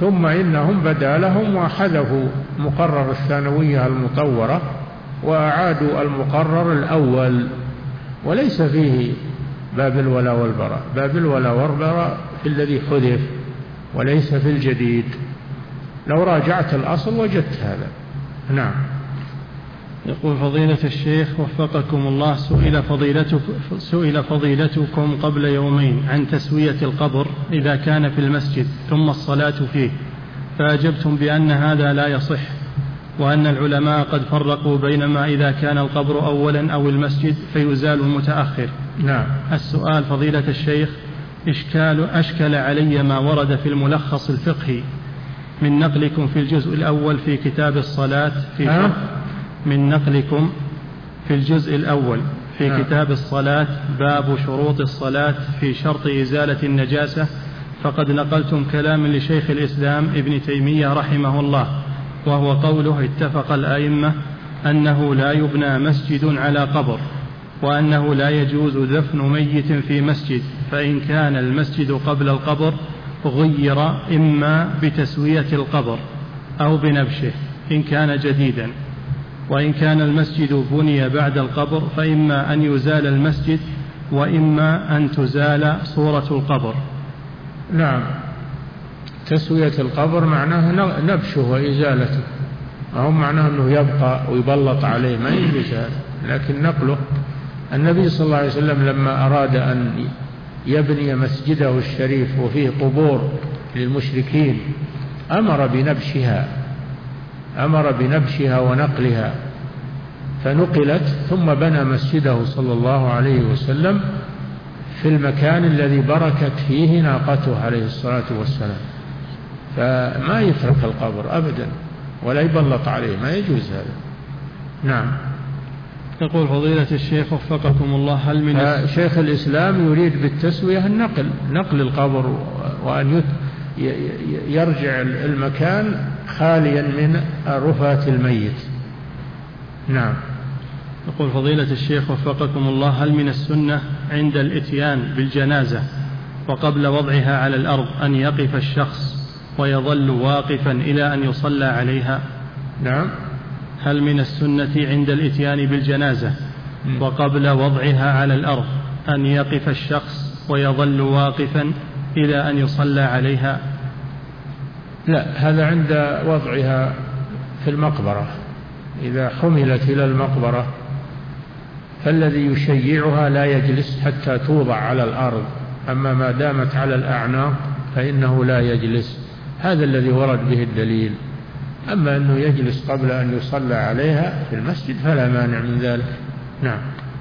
ثم إنهم بدا لهم وحذفوا مقرر الثانوية المطورة وأعادوا المقرر الأول، وليس فيه باب الولاء والبراء. باب الولاء والبراء في الذي حذف وليس في الجديد. لو راجعت الأصل وجدت هذا. نعم. يقول فضيلة الشيخ وفقكم الله، سئل فضيلتكم, سئل فضيلتكم قبل يومين عن تسوية القبر إذا كان في المسجد ثم الصلاة فيه، فأجبتم بأن هذا لا يصح، وأن العلماء قد فرقوا بين ما إذا كان القبر أولا أو المسجد فيزال المتأخر. نعم. السؤال فضيلة الشيخ، إشكال أشكل علي ما ورد في الملخص الفقهي من نقلكم في الجزء الأول في كتاب الصلاة في أه؟ من نقلكم في الجزء الأول في أه؟ كتاب الصلاة باب شروط الصلاة في شرط إزالة النجاسة، فقد نقلتم كلام لشيخ الإسلام ابن تيمية رحمه الله، وهو قوله اتفق الأئمة أنه لا يبنى مسجد على قبر، وأنه لا يجوز دفن ميت في مسجد، فإن كان المسجد قبل القبر غير إما بتسوية القبر أو بنبشه إن كان جديدا، وإن كان المسجد بني بعد القبر فإما أن يزال المسجد وإما أن تزال صورة القبر. نعم. تسوية القبر معناه نبشه وإزالته، أو معناه أنه يبقى ويبلط عليه، ما يجوز هذا. لكن نقله، النبي صلى الله عليه وسلم لما أراد أن يبني مسجده الشريف وفيه قبور للمشركين أمر بنبشها أمر بنبشها ونقلها، فنقلت ثم بنى مسجده صلى الله عليه وسلم في المكان الذي بركت فيه ناقته عليه الصلاة والسلام، فما يترك القبر أبدا ولا يبلط عليه، ما يجوز هذا. نعم. يقول فضيلة الشيخ وفقكم الله، هل من شيخ الإسلام يريد بالتسوية النقل نقل القبر، وأن يرجع المكان خاليا من رفات الميت. نعم. يقول فضيلة الشيخ وفقكم الله، هل من السنة عند الإتيان بالجنازة وقبل وضعها على الأرض أن يقف الشخص ويظل واقفا إلى أن يصلى عليها؟ نعم. هل من السنة عند الإتيان بالجنازة وقبل وضعها على الأرض أن يقف الشخص ويظل واقفا إلى أن يصلى عليها؟ لا، هذا عند وضعها في المقبرة. إذا حملت إلى المقبرة فالذي يشيعها لا يجلس حتى توضع على الأرض، أما ما دامت على الأعناق فإنه لا يجلس، هذا الذي ورد به الدليل. أما أنه يجلس قبل أن يصلى عليها في المسجد فلا مانع من ذلك. نعم.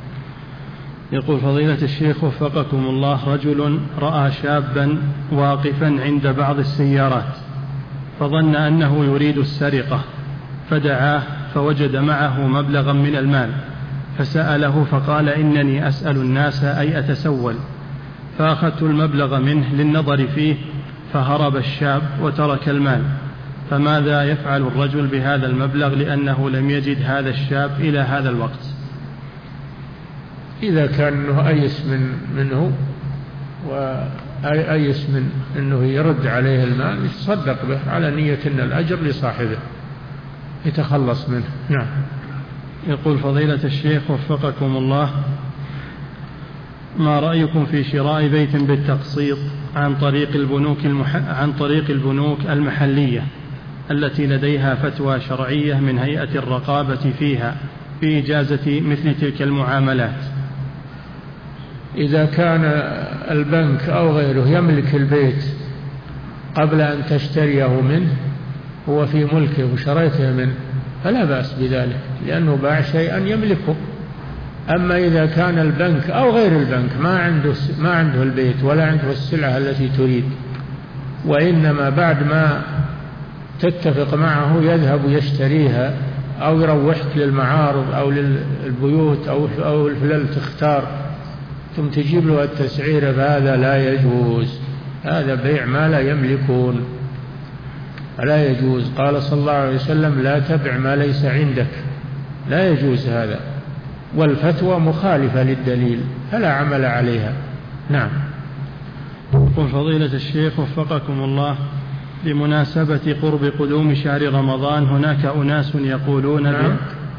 يقول فضيلة الشيخ وفقكم الله، رجل رأى شابا واقفا عند بعض السيارات فظن أنه يريد السرقة، فدعاه فوجد معه مبلغا من المال، فسأله فقال إنني أسأل الناس أي أتسول، فأخذت المبلغ منه للنظر فيه، فهرب الشاب وترك المال، فماذا يفعل الرجل بهذا المبلغ لأنه لم يجد هذا الشاب إلى هذا الوقت؟ إذا كان أنه أيس من منه وأيس من أنه يرد عليه المال يتصدق به على نية أن الأجر لصاحبه يتخلص منه. نعم. يقول فضيلة الشيخ وفقكم الله، ما رأيكم في شراء بيت بالتقسيط عن طريق البنوك المح... عن طريق البنوك المحلية التي لديها فتوى شرعية من هيئة الرقابة فيها بإجازة مثل تلك المعاملات؟ إذا كان البنك أو غيره يملك البيت قبل أن تشتريه منه، هو في ملكه وشريته منه، فلا بأس بذلك لأنه باع شيئا يملكه. أما إذا كان البنك أو غير البنك ما عنده ما عنده البيت ولا عنده السلعة التي تريد، وإنما بعد ما تتفق معه يذهب يشتريها أو يروحك للمعارض أو للبيوت أو أو الفلل تختار ثم تجيب له التسعير، فهذا لا يجوز، هذا بيع ما لا يملكون، لا يجوز. قال صلى الله عليه وسلم لا تبع ما ليس عندك، لا يجوز هذا، والفتوى مخالفة للدليل فلا عمل عليها. نعم. يقول فضيلة الشيخ وفقكم الله، بمناسبة قرب قدوم شهر رمضان هناك أناس يقولون نعم.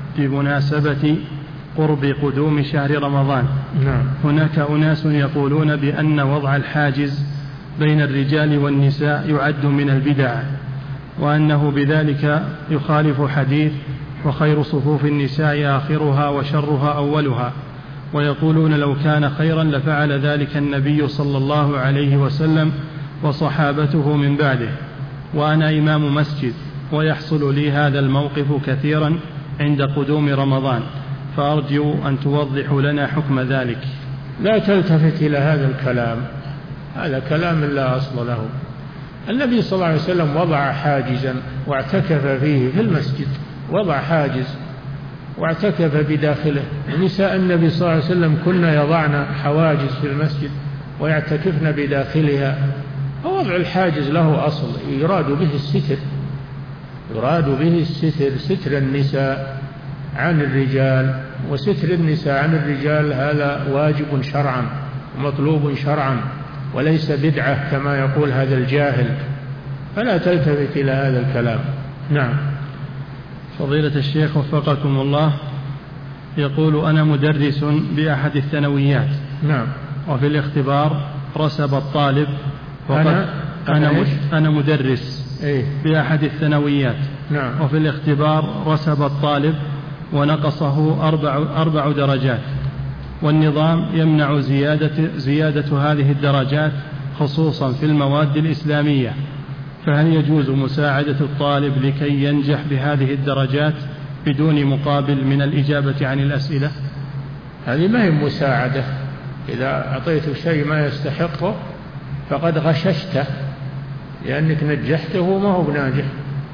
بمناسبة قرب قدوم شهر رمضان نعم. هناك أناس يقولون بأن وضع الحاجز بين الرجال والنساء يعد من البدع، وأنه بذلك يخالف حديث وخير صفوف النساء آخرها وشرها أولها، ويقولون لو كان خيرا لفعل ذلك النبي صلى الله عليه وسلم وصحابته من بعده، وأنا إمام مسجد ويحصل لي هذا الموقف كثيرا عند قدوم رمضان، فأرجو أن توضحوا لنا حكم ذلك. لا تلتفت إلى هذا الكلام، هذا كلام لا أصل له. النبي صلى الله عليه وسلم وضع حاجزا واعتكف فيه في المسجد، وضع حاجز واعتكف بداخله. نساء النبي صلى الله عليه وسلم كن يضعن حواجز في المسجد ويعتكفن بداخلها. ووضع الحاجز له أصل، يراد به الستر، يراد به الستر، ستر النساء عن الرجال، وستر النساء عن الرجال هذا واجب شرعا ومطلوب شرعا، وليس بدعة كما يقول هذا الجاهل، فلا تلتفت إلى هذا الكلام. نعم. فضيلة الشيخ وفقكم الله، يقول أنا مدرس بأحد الثانويات. نعم. وفي الاختبار رسب الطالب وقد أنا أنا, أنا مدرس إيه؟ بأحد الثانويات. نعم. وفي الاختبار رسب الطالب ونقصه أربع, أربع درجات، والنظام يمنع زيادة, زيادة هذه الدرجات خصوصا في المواد الإسلامية، فهل يجوز مساعدة الطالب لكي ينجح بهذه الدرجات بدون مقابل من الإجابة عن الأسئلة؟ هذه ما هي مساعدة. إذا أعطيته شيء ما يستحقه فقد غششته، لأنك نجحته ما هو بناجح،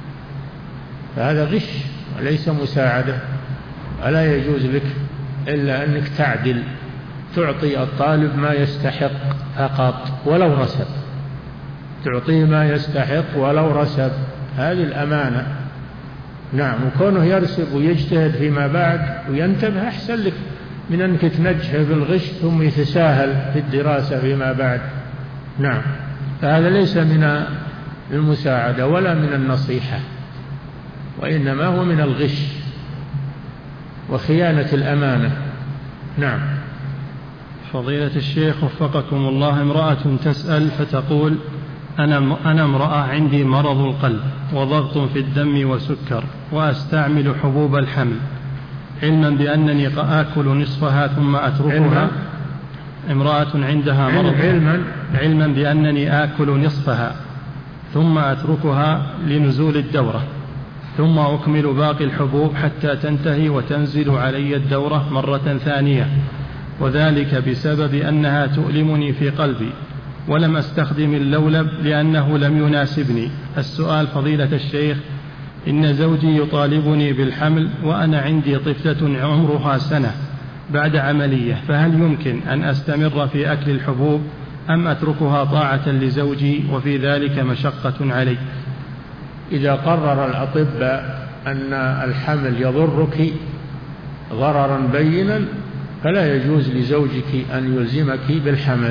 فهذا غش وليس مساعدة. ألا يجوز لك إلا أنك تعدل، تعطي الطالب ما يستحق فقط ولو رسب، تعطيه ما يستحق ولو رسب، هذه الأمانة. نعم. وكونه يرسب ويجتهد فيما بعد وينتبه أحسن لك من أنك تنجحه بالغش ثم يتساهل في الدراسة فيما بعد. نعم. فهذا ليس من المساعدة ولا من النصيحة، وإنما هو من الغش وخيانة الأمانة. نعم. فضيلة الشيخ وفقكم الله، امرأة تسأل فتقول أنا أنا امرأة عندي مرض القلب وضغط في الدم وسكر، وأستعمل حبوب الحمل، علما بأنني آكل نصفها ثم أتركها. علما. امرأة عندها مرض علما علما بأنني آكل نصفها ثم أتركها لنزول الدورة، ثم أكمل باقي الحبوب حتى تنتهي وتنزل علي الدورة مرة ثانية، وذلك بسبب أنها تؤلمني في قلبي، ولم أستخدم اللولب لأنه لم يناسبني. السؤال فضيلة الشيخ، إن زوجي يطالبني بالحمل وأنا عندي طفلة عمرها سنة بعد عملية، فهل يمكن أن أستمر في أكل الحبوب أم أتركها طاعة لزوجي وفي ذلك مشقة علي؟ إذا قرر الأطباء أن الحمل يضرك ضررا بينا فلا يجوز لزوجك أن يلزمك بالحمل،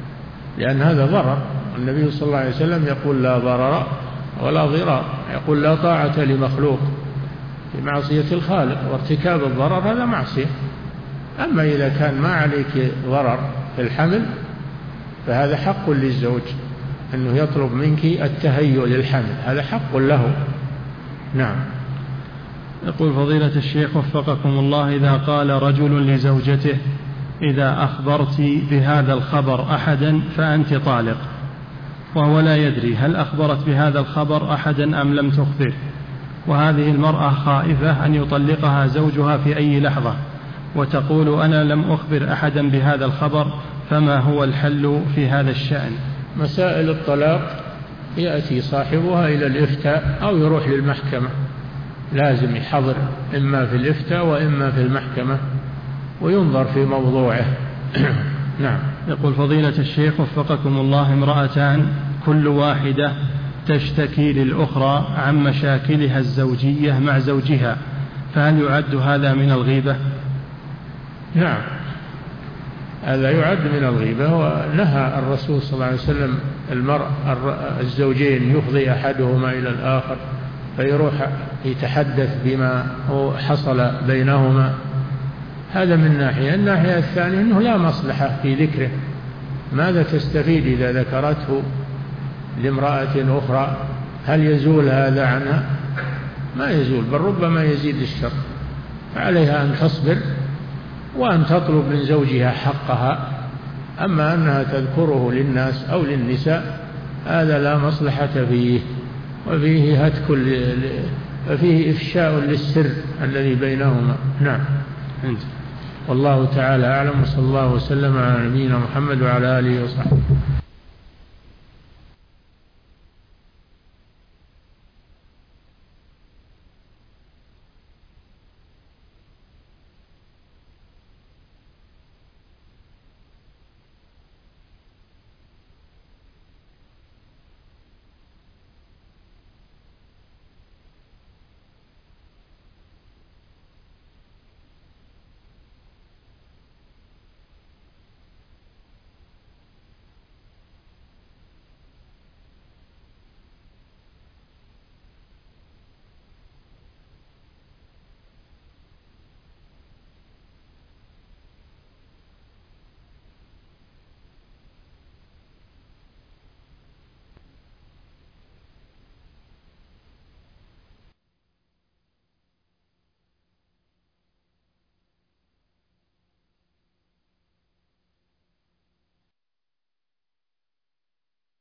لأن هذا ضرر. النبي صلى الله عليه وسلم يقول لا ضرر ولا ضرار، يقول لا طاعة لمخلوق في معصية الخالق، وارتكاب الضرر هذا معصية. أما إذا كان ما عليك ضرر في الحمل فهذا حق للزوج أنه يطلب منك التهيؤ للحمل، هذا حق له. نعم. يقول فضيلة الشيخ وفقكم الله، إذا قال رجل لزوجته إذا أخبرت بهذا الخبر أحدا فأنت طالق، وهو لا يدري هل أخبرت بهذا الخبر أحدا أم لم تخبر، وهذه المرأة خائفة أن يطلقها زوجها في أي لحظة، وتقول أنا لم أخبر أحدا بهذا الخبر، فما هو الحل في هذا الشأن؟ مسائل الطلاق يأتي صاحبها إلى الإفتاء أو يروح للمحكمة، لازم يحضر إما في الإفتاء وإما في المحكمة وينظر في موضوعه. نعم. يقول فضيلة الشيخ وفقكم الله، امرأتان كل واحدة تشتكي للأخرى عن مشاكلها الزوجية مع زوجها، فهل يعد هذا من الغيبة؟ نعم، هذا يعد من الغيبة، ونهى الرسول صلى الله عليه وسلم المرء الزوجين يفضي أحدهما إلى الآخر فيروح يتحدث بما حصل بينهما، هذا من ناحية. الناحية الثانية أنه لا مصلحة في ذكره، ماذا تستفيد إذا ذكرته لامرأة أخرى؟ هل يزول هذا عنها؟ ما يزول، بل ربما يزيد الشر. فعليها أن تصبر وأن تطلب من زوجها حقها. أما أنها تذكره للناس أو للنساء هذا لا مصلحة فيه، وفيه هتك وفيه إفشاء للسر الذي بينهما. نعم. والله تعالى أعلم، وصلى الله وسلم على نبينا محمد وعلى آله وصحبه.